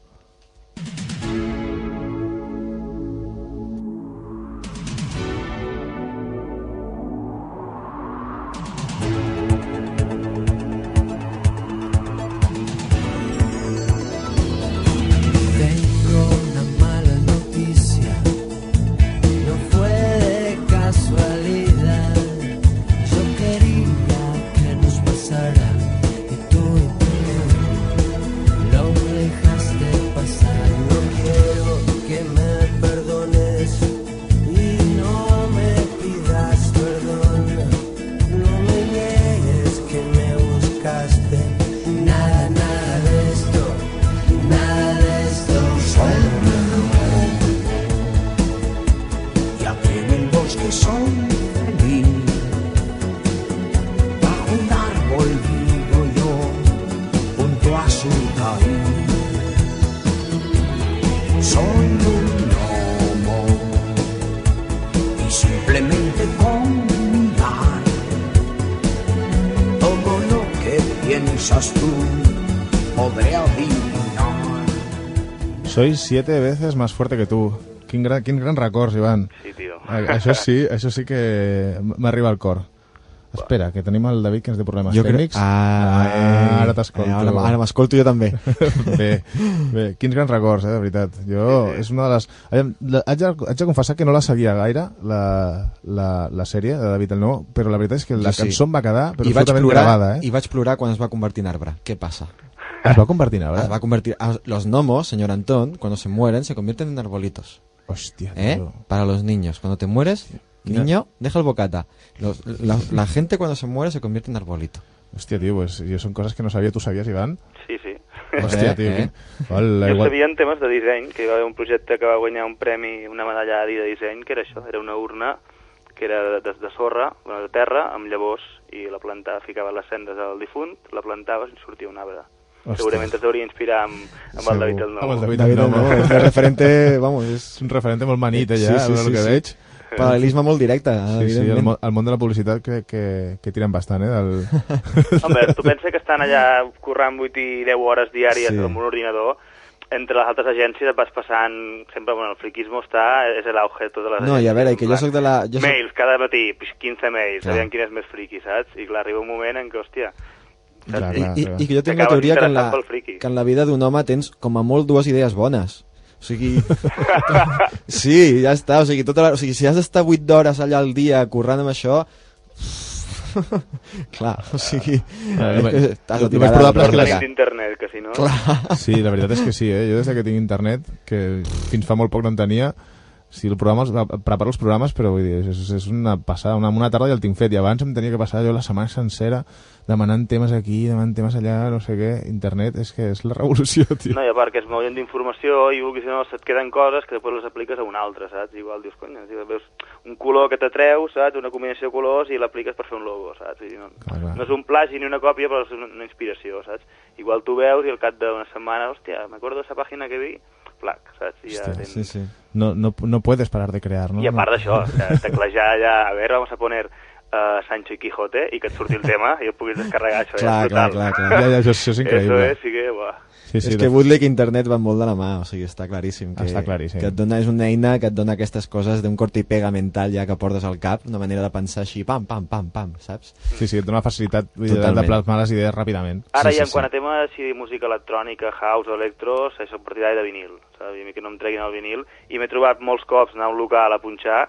Soy siete veces más fuerte que tú. Quin gran, quins grans records, Ivan. Sí, tio. Això sí, això sí que m'arriba al cor. Espera, que tenim el David que ens té problemes jo tècnics. Crec... Ah, ah, ara t'escolto. Eh, ara ara m'escolto jo també. bé, bé, quins grans records, eh, de veritat. Jo, sí, sí. És una de les... Haig de, haig de confessar que no la seguia gaire, la, la, la sèrie de David el Nou, però la veritat és que la jo cançó sí. em va quedar però absolutament gravada. Eh? I vaig plorar quan es va convertir en arbre. Què passa? ¿Es va a convertir en arbre? Es va a convertir... Los gnomos, señor Antón, cuando se mueren, se convierten en arbolitos. Hostia, ¿Eh? tío. Para los niños. Cuando te mueres, niño, deja el bocata. Los, la, la gente cuando se muere se convierte en arbolito. Hostia, tío, pues son cosas que no sabía. ¿Tú sabías, Iván? Sí, sí. Hòstia, tio. Eh? Hola, jo igual... sabia en temes de disseny, que hi va haver un projecte que va guanyar un premi, una medalla de disseny, que era això, era una urna que era de, de sorra, de terra, amb llavors, i la plantava, ficava les cendres al difunt, la plantaves i sortia un arbre. Hostia. Segurament es deuria inspirar amb, amb el David el Nou. Amb el David el Nou. És un referente, vamos, és un referente molt manit, allà, sí, sí, sí, el que sí. veig. Paral·lelisme molt directe, sí, sí, el, món, el món de la publicitat que, que, que tiren bastant, eh? Del... Home, tu pensa que estan allà currant vuit i deu hores diàries sí. amb un ordinador, entre les altres agències et vas passant, sempre, bueno, el friquismo està, és l'auge de totes les no, agències. I a veure, que jo soc de la... Jo soc... Mails, cada matí, quinze mails, sabien quin és més friqui, saps? I clar, arriba un moment en què, hòstia... Clar, clar, I, i, I que jo tinc la teoria que en la, que en la vida d'un home tens com a molt dues idees bones. O sigui... sí, ja està. O sigui, tota la... o sigui, si has d'estar vuit hores allà al dia currant amb això... clar, o sigui... T'has de tirar de la d'internet, que si no... Clar. Sí, la veritat és que sí, eh? Jo des que tinc internet, que fins fa molt poc no en tenia... Sí, el programa, preparo els programes, però vull dir, és, és una passada, una, una tarda ja el tinc fet, i abans em tenia que passar jo la setmana sencera demanant temes aquí, demanant temes allà, no sé què. Internet és que és la revolució, tio. No, i a part que es mouen d'informació i vulguis o no, se't queden coses que després les apliques a una altra, saps? Igual dius, cony, veus un color que t'atreu, saps? Una combinació de colors i l'apliques per fer un logo, saps? I no, clar, clar. No és un plagi ni una còpia, però és una, una inspiració, saps? Igual tu veus i al cap d'una setmana, hòstia, m'acordo de esa pàgina que vi, plac, saps? I ja Hòstia, tens... sí, sí. No, no, no puedes parar de crear, ¿no? I a part d'això, teclejar ja, a veure, vamos a poner uh, Sancho y Quijote i que et surti el tema i ho puguis descarregar, això clar, ja és brutal. clar, clar, clar. Ja, ja, això, això és increïble. Eso és, sí que, buah. Sí, sí, és que Bootleg i internet van molt de la mà, o sigui, està claríssim. Que, està claríssim. Que et dona, és una eina que et dona aquestes coses d'un corta i pega mental ja que portes al cap, una manera de pensar així, pam, pam, pam, pam, saps? Sí, sí, et dona facilitat de plasmar les idees ràpidament. Ara sí, ja, sí, en quant sí. a tema si música electrònica, house o electro, soc partidari de vinil, saps? A mi que no em treguin el vinil, i m'he trobat molts cops anar a un local a punxar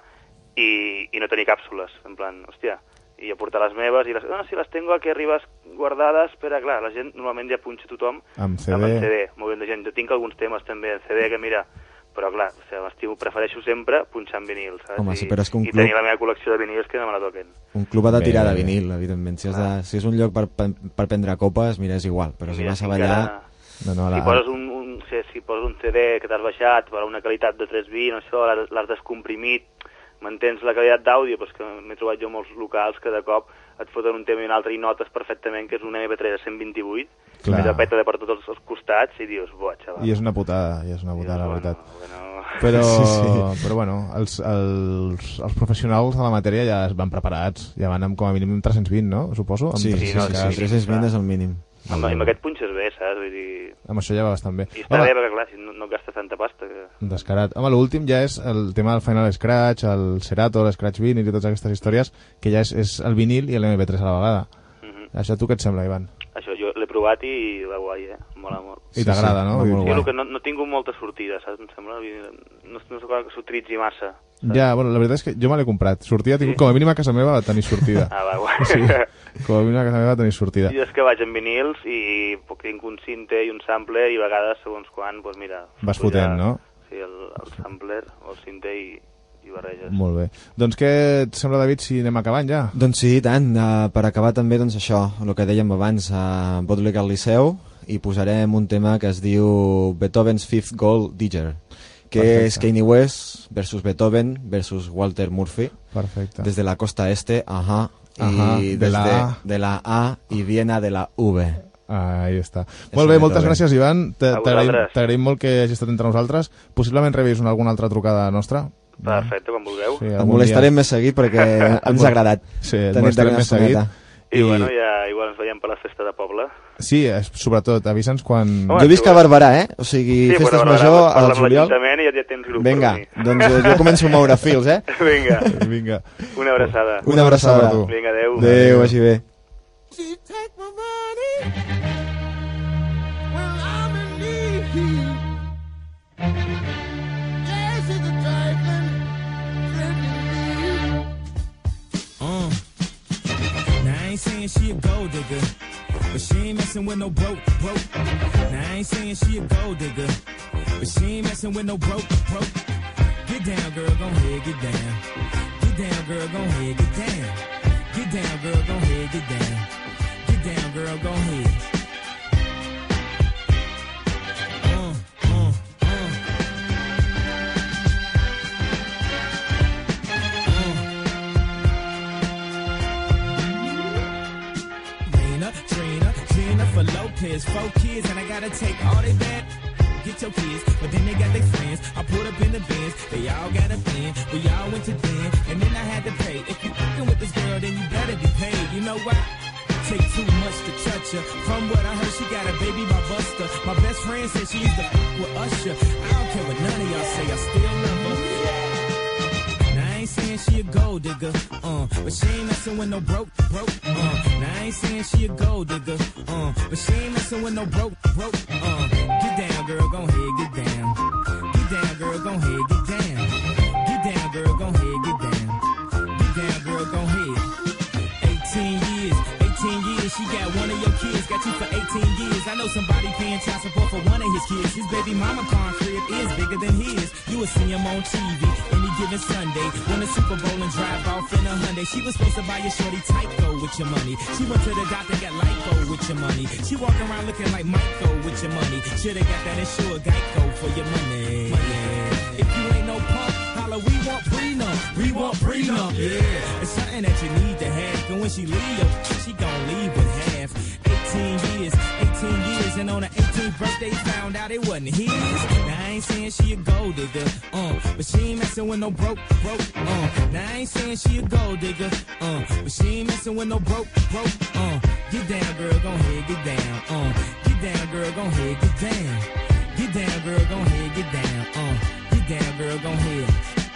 i, i no tenir càpsules, en plan, hòstia, i a portar les meves, i les, no, si les tengo aquí arribes guardades, però clar, la gent normalment ja punxa tothom amb C D, amb el C D, molt ben de gent. Jo tinc alguns temes també en C D que mira, però clar, o sigui, m'estimo, prefereixo sempre punxar en vinil, saps? Home, sí, I, però és que un i club... tenir la meva col·lecció de vinils que no me la toquen. Un club ha de tirar Bé, de bé. vinil, evidentment. Si, has de, si és un lloc per, per, per prendre copes, mira, és igual, però si Mira, vas si a ballar... encara- No, no, la... Si poses un, un, si, si poses un C D que t'has baixat per una qualitat de tres vint, això, l'has l'has descomprimit, mantens la qualitat d'àudio, però és que m'he trobat jo molts locals que de cop et foten un tema i un altre i notes perfectament que és un M P tres a cent vint-i-vuit, Clar. que te peta de per tots els, els costats i dius, buah, xaval. I és una putada, i és una putada, la bueno, veritat. bueno. Però, Sí, sí. però bueno, els, els, els professionals de la matèria ja es van preparats, ja van amb com a mínim amb tres-cents vint, no? Suposo? Amb Sí, tres-cents sí, no, sí, cas. sí, tres-cents vint és el mínim. Amb, amb aquest punxes bé, saps? Vull dir... Amb això ja va bastant bé. I està bé, perquè clar, si no, no gastes tanta pasta que... Descarat. Home, l'últim ja és el tema del Final Scratch, el Serato, l'Scratch Vinyl i totes aquestes històries, que ja és, és el vinil i l'M P tres a la vegada. Uh -huh. Això tu què et sembla, Ivan? Això, jo l'he provat i va guai, eh? Mola molt. I t'agrada, no? molt Sí, guai. el que no, no he tingut molta sortida, saps? Em sembla... No, no sé que s'utilitzi massa. Ja, bueno, la veritat és que jo me l'he comprat. Sortida, tinc, com a mínim a casa meva va tenir sortida. Ah, va, guai. Sí, com a mínim a casa meva va tenir sortida. I és que vaig amb vinils i tinc un cinte i un sampler i a vegades, segons quan, doncs mira... Vas foto fotent, ja, no? Sí, el, el sampler o el cinte i, i barreges. Molt bé. Doncs què et sembla, David, si anem acabant ja? Doncs sí, i tant. Uh, per acabar també, doncs això, el que dèiem abans, a uh, Bootleg al Liceu, i posarem un tema que es diu Beethoven's Fifth Gold Digger, que Perfecte. és Kanye West versus Beethoven versus Walter Murphy. Perfecte. Des de la costa este, ajá, Ajá, i de des la de, A. de la A i Viena de la V. Ah, ahí està. És Molt bé, un moltes Beethoven. gràcies, Ivan. Te- A T'agraïm vosaltres. t'agraïm molt que hagis estat entre nosaltres. Possiblement rebis una alguna altra trucada nostra. Perfecte, quan vulgueu. Sí, Et algun molestarem dia. més seguit perquè ens ha agradat. Sí, et tenir-te molestarem una més seguit. estoneta. I, I bueno, ja igual ens veiem per la festa de poble. Sí, és, sobretot, avisa'ns quan... Home, Jo visc sí, a Barberà, eh? O sigui, Sí, festes però major parla al amb juliol. l'Ajuntament i ja, ja tens grup Vinga, per mi. doncs eh, jo començo a moure fils, eh? Vinga, Vinga. una abraçada. Una abraçada. per tu. Vinga, adeu. Adéu, vagi bé. She take my money when I'm in need. Yeah, she's a trifling, trifling me. Uh. Now I ain't saying she a gold digger, but she ain't messing with no broke, broke. Now I ain't saying she a gold digger, but she ain't messing with no broke, broke. Get down, girl, gon' ahead, get down. Get down, girl, gon' ahead, get down. Get down, girl, gon' ahead, get down. Get down, girl, gon' ahead. Uh, uh, uh. Rena, Trina, Gina for Lopez, four kids, and I gotta take all they bad. Get your kids, but then they got their friends. I put up in the bins, they all got a bin. We all went to den, and then I had to pay. If you fucking with this girl, then you better be paid. You know why? Take too much to touch her. From what I heard, she got a baby by Buster. My best friend said she used to fuck with Usher. I don't care what none of y'all say, I still love her. Now I ain't saying she a gold digger, uh, but she ain't messing with no broke, broke, uh. Now I ain't saying she a gold digger, uh, but she ain't messing with no broke, broke, uh. Get down, girl, gon' ahead, get down. Get down, girl, gon' ahead, get down. Get down, girl, gon' ahead, get down. Get down, girl, gon' ahead. eighteen years, eighteen years, she got one of your kids, got you for eighteen years. I know somebody paying child support for one of his kids. His baby mama car crib is bigger than his. You will see him on T V any given Sunday. Win a Super Bowl and drive off in a Hyundai. She was supposed to buy your shorty Tyco with your money. She went to the doctor, got Lyco with your money. She walking around looking like Michael with your money. Shoulda got that insured Geico for your money. money. If you ain't no punk, holla, we want prenup. We want prenup, yeah. It's something that you need to have. And when she leave, she gon' leave with half. eighteen years, eighteen years, and on her eighteenth birthday found out it wasn't his. Now I ain't saying she a gold digger, uh, but she ain't messing with no broke, broke, uh. Now I ain't saying she a gold digger, uh, but she ain't messing with no broke, broke, uh. Get down, girl, gon' head, get down, uh. Get down, girl, gon' head, get down. Get down, girl, gon' head, get down, uh. Get down, girl, gon' head.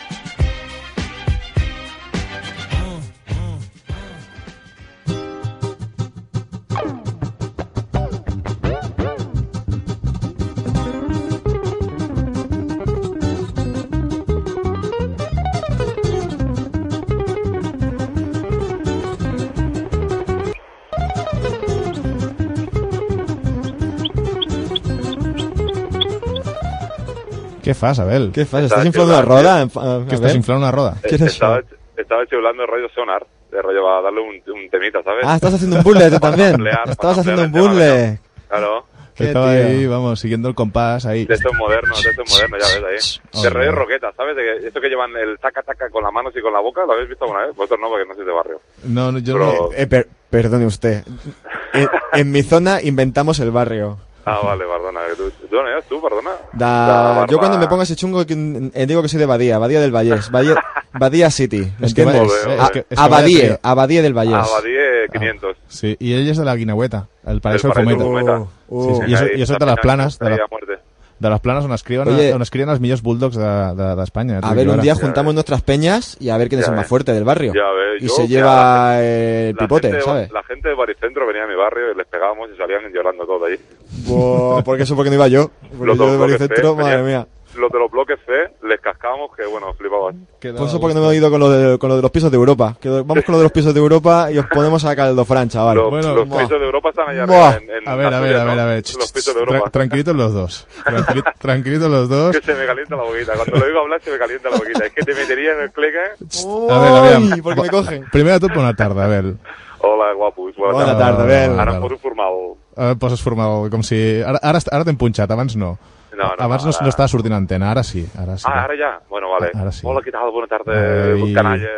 Què fas, Abel? Què fas? ¿Estás inflando una roda? ¿Qué estás inflando una roda? ¿Qué es eso? Estaba, estaba chulando el rollo sonar, de rollo para darle un, un temita, ¿sabes? Ah, estás haciendo un puzzle tú también. Ampliar, Estabas haciendo un ampliar el puzzle. tema, claro. Qué Estaba tío. ahí, vamos, siguiendo el compás ahí. De estos modernos, de estos modernos, ya ves ahí. De Oh, rollo no. roqueta, ¿sabes? De que esto que llevan el taca taca con las manos y con la boca, ¿lo habéis visto alguna vez? Vosotros no, porque no sois de barrio. No, no, yo Pero- no... Eh, per- perdone usted. En, en mi zona inventamos el barrio. Ah, vale, perdona. ¿Tú, tú no eres tú, perdona? Da- Da yo barba- cuando me pongo ese chungo que- eh, digo que soy de Badía, Badía del Vallés, Badía, Badía City, ¿me Es que entiendes? vaya- A- es que- es que vaya Abadie, trío. Abadie del Vallés. Abadie quinientos. Sí, y ell és de la Guineueta, el paraíso El del paraíso Fometa. del Fometa. Sí, sí. Uh. I això, Ahí, i això de también les planes, de, ahí la, a muerte. de les planes on es crien, Oye. on es crien els millors bulldogs de- de- d'Espanya. A ver, un día juntamos nuestras peñas y a ver quién es Ya el más ves. fuerte del barrio. Ya ves, Y yo, se mira, lleva la el La pipote, gente, ¿sabes? La gente de Baricentro venía a mi barrio y les pegábamos y salían llorando todo allí. Buah, porque eso porque no iba yo. Porque Los yo de de los bloques Baricentro, C, madre venían- mía. Los de los bloques C les cascábamos que, bueno, flipaban. Por eso porque no me he ido con lo, de, con lo de los pisos de Europa. Que vamos con lo de los pisos de Europa y os ponemos a caldo Fran, chaval. Los, Bueno, los buah. pisos de Europa están allá Buah. arriba. En, en A ver, a ver, Asturias, a ver, ¿no? a ver. Los pisos de Tra- Europa. tranquilitos los dos. Tranquili- tranquilitos los dos. Que se me calienta la boquita. Cuando lo oigo hablar se me calienta la boquita. Es que te metería en el clique. A ver, a Uy, ver. porque me cogen. Primer de tot, bona tarda, Abel. Hola, guapos. Bona, Bona tarda. tarda, Abel. Bona Ara tarda. em poso formal. Ara et poses formal, com si... Ara, ara, ara t'hem punxat, abans no. No, no, abans no, ara- no estava sortint antena, ara sí. Ara sí. Ah, ara ja? Bueno, vale. Ara sí. Hola, què tal? Bona tarda, Ai. canalla.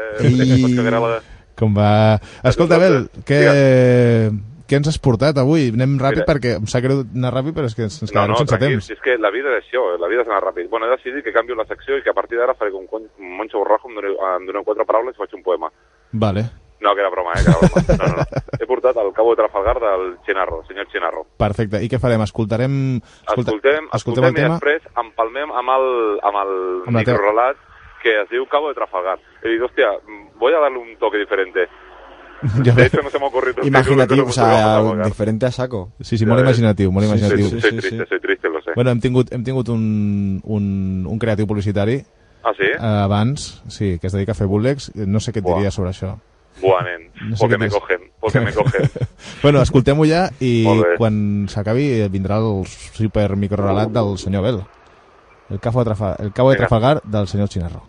Ei. Com va... Escolta, Abel, què, què ens has portat avui? Anem ràpid Mira. perquè em sap greu anar ràpid, però és que ens No, quedarem no, sense tranquil, temps. si és que la vida és això, la vida és anar ràpid. Bueno, he decidit que canvio la secció i que a partir d'ara faré com un Moncho Borrajo, em doneu, em doneu quatre paraules i faig un poema. Vale, No, que era broma, eh, que era broma. No, no, no. He portat el Cabo de Trafalgar del Chinarro, senyor Chinarro. perfecte. I què farem? Escoltarem... Escolta, Escoltem, escoltem escoltem el i tema? després empalmem amb el, amb el Amb la teva- microrelat que es diu Cabo de Trafalgar. He dit, hòstia, voy a darle un toque diferente. Ja De ve- hecho, no se me ha ocurrido. Imaginativo, o Cabo de sea, Trafalgar. diferente a saco. Sí, sí, molt Ja ves. imaginatiu, molt Sí, sí, imaginatiu. sí, Soy triste, soy triste, lo sé. Bueno, hem tingut, hem tingut un, un, un creatiu publicitari Ah, sí? eh, abans, sí, que es dedica a fer bootlegs. No sé què et Buah. diria sobre això. Buah, nen, No sé porque què me tens. cogen, porque me cogen. Bueno, escoltem-ho ja i Molt bé. quan s'acabi vindrà el super microrelat del senyor Bel. El Cabo de, Trafa, el Cabo de Vinga. Trafalgar del senyor Chinarro.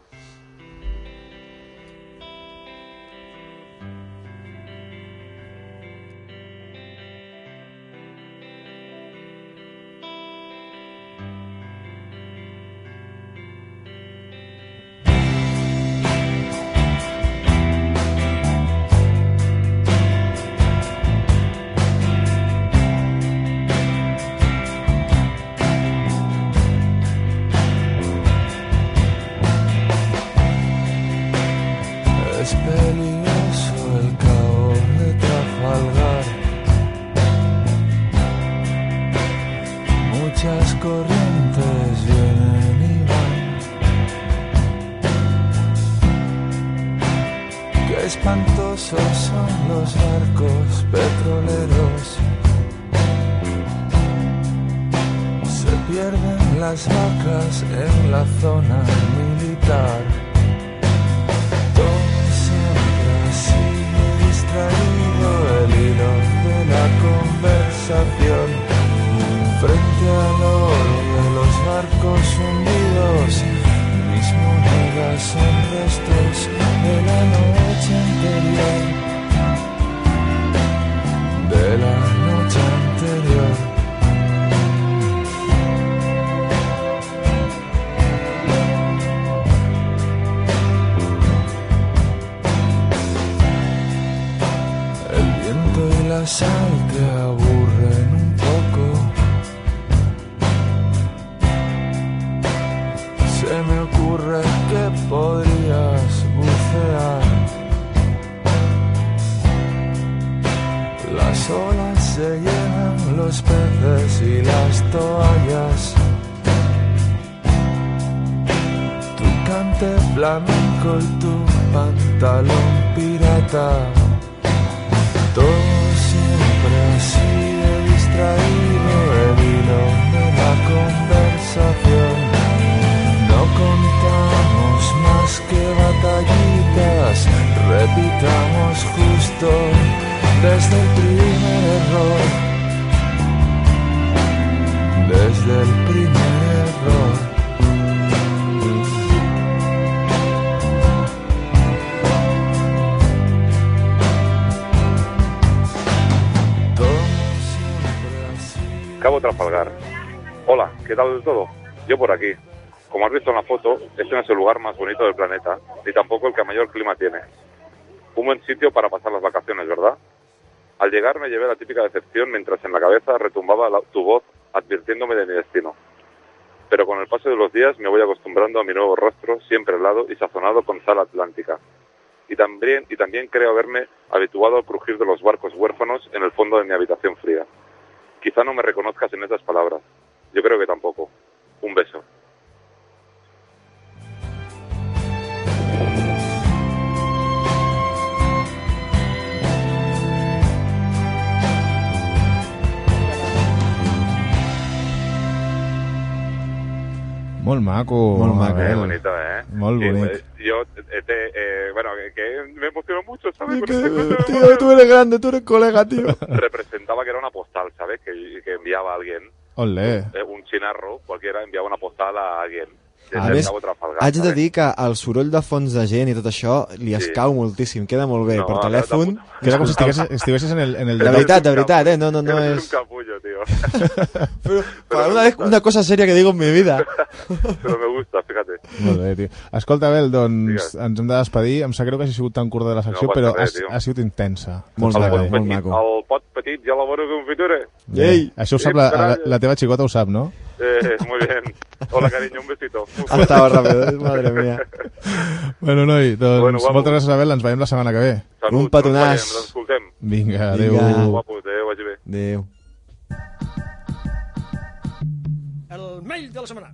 Es peligroso el Cabo de Trafalgar. Muchas corrientes vienen y van. Qué espantosos son los barcos petroleros. Se pierden las vacas en la zona militar. Todo siempre así distraído, el hilo de la conversación. Frente al oro de los barcos hundidos, mis monedas son restos de la noche anterior. De la noche anterior. El viento y la sal te aburren un poco. los peces y las toallas. Tu cante flamenco y tu pantalón pirata. Todo siempre así de distraído, el hilo de la conversación. No contamos más que batallitas, repitamos justo desde el primer error, desde el primer error. Cabo Trafalgar. Hola, ¿qué tal de todo? Yo por aquí. Como has visto en la foto, este no es el lugar más bonito del planeta, ni tampoco el que mayor clima tiene. Un buen sitio para pasar las vacaciones, ¿verdad? Al llegar me llevé la típica decepción mientras en la cabeza retumbaba la, tu voz advirtiéndome de mi destino. Pero con el paso de los días me voy acostumbrando a mi nuevo rostro, siempre helado y sazonado con sal atlántica. Y también, y también creo haberme habituado al crujir de los barcos huérfanos en el fondo de mi habitación fría. Quizá no me reconozcas en esas palabras. Yo creo que tampoco. Un beso. Molt maco. Molt maco. Qué bonito, ¿eh? Molt Sí, bonic. eh, yo, eh, te, eh, bueno, que, que me emocionó mucho, ¿sabes? Que, Con este cosa. tío, tú eres grande, tú eres colega, tío. Representaba que era una postal, ¿sabes? Que, que enviaba a alguien, Olé. eh, un chinarro, cualquiera, enviava una postal a alguien. A Des més, del Cabo Trafalgar, haig de ¿sabes? dir que el soroll de fons de gent i tot això li Sí. escau moltíssim, queda molt bé No, per no, telèfon. tampoc- Queda com si estiguessis, estiguessis en el... En el De veritat, de veritat, eh? No, no, no Eres és... un capullo, tío. Pero, para una, vez, una cosa seria que digo en mi vida. Pero me gusta, fíjate. Molt bé, tio. Escolta, Abel, doncs ens hem de despedir. Em sap greu que hagi sigut tan curta de la secció, No passa però res, ha, tio. ha sigut intensa. Molt Tot maco, s'ha de dir. molt maco. El pot petit ja elaboro confiture. Ei, això ho sap la, la, la teva xicota, ho sap, no? Eh, muy bien. Hola, cariño, un besito. Hasta ahora, rápido, madre mía. Bueno, noi, doncs Bueno, guapo. moltes gràcies, Abel. Ens veiem la setmana que ve. Salut, Un petonàs. Ens escoltem. Vinga, adéu. Vinga. Guapos, adéu, vagi bé. Adéu. El mail de la setmana.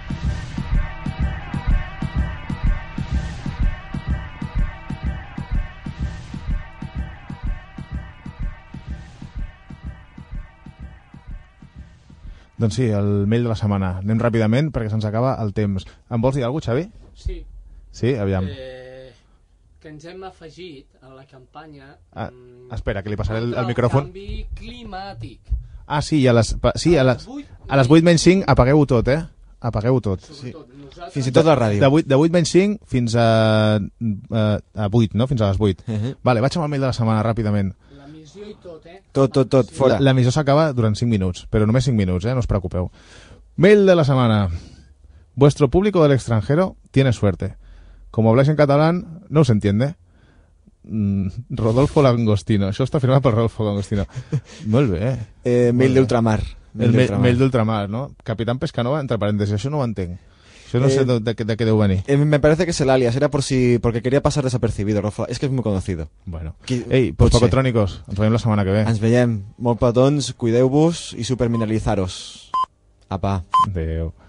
Doncs sí, el mail de la setmana. Anem ràpidament perquè se'ns acaba el temps. Em vols dir alguna cosa, Xavi? Sí. Sí, aviam. Eh, que ens hem afegit a la campanya Ah, espera, que li passaré el, contra el micròfon. canvi climàtic. Ah, sí, a les, pa- sí, a les, a les vuit menys cinc apagueu-ho tot, eh? Apagueu-ho tot. Sí. Fins i tot la ràdio. De vuit, de vuit menys cinc fins a, a, a vuit, no? Fins a les vuit. Uh -huh. Vale, vaig amb el mail de la setmana ràpidament. L'emissió i tot, eh? Tot, tot, tot, fora. La- L'emissió s'acaba durant cinc minuts, però només cinc minuts, eh? No us preocupeu. Mail de la semana. Vuestro público del extranjero tiene suerte. Como habláis en catalán, no os entiende. Mm, Rodolfo Langostino. Això està firmat per Rodolfo Langostino. Molt bé, eh? Eh, mail d'ultramar. El mail, mail d'ultramar, no? Capitán Pescanova, entre parèntesis. Això no ho entenc. Això no Eh, sé de, de, de què deu venir. Eh, me parece que es el alias, era por si porque quería pasar desapercibido, Rafa. Es que es muy conocido. Bueno. Qui- Ei, pues potser. Pocotrònicos, ens veiem la setmana que ve. Ens veiem. Molt petons, cuideu-vos i supermineralitzaros. Apa. Adéu.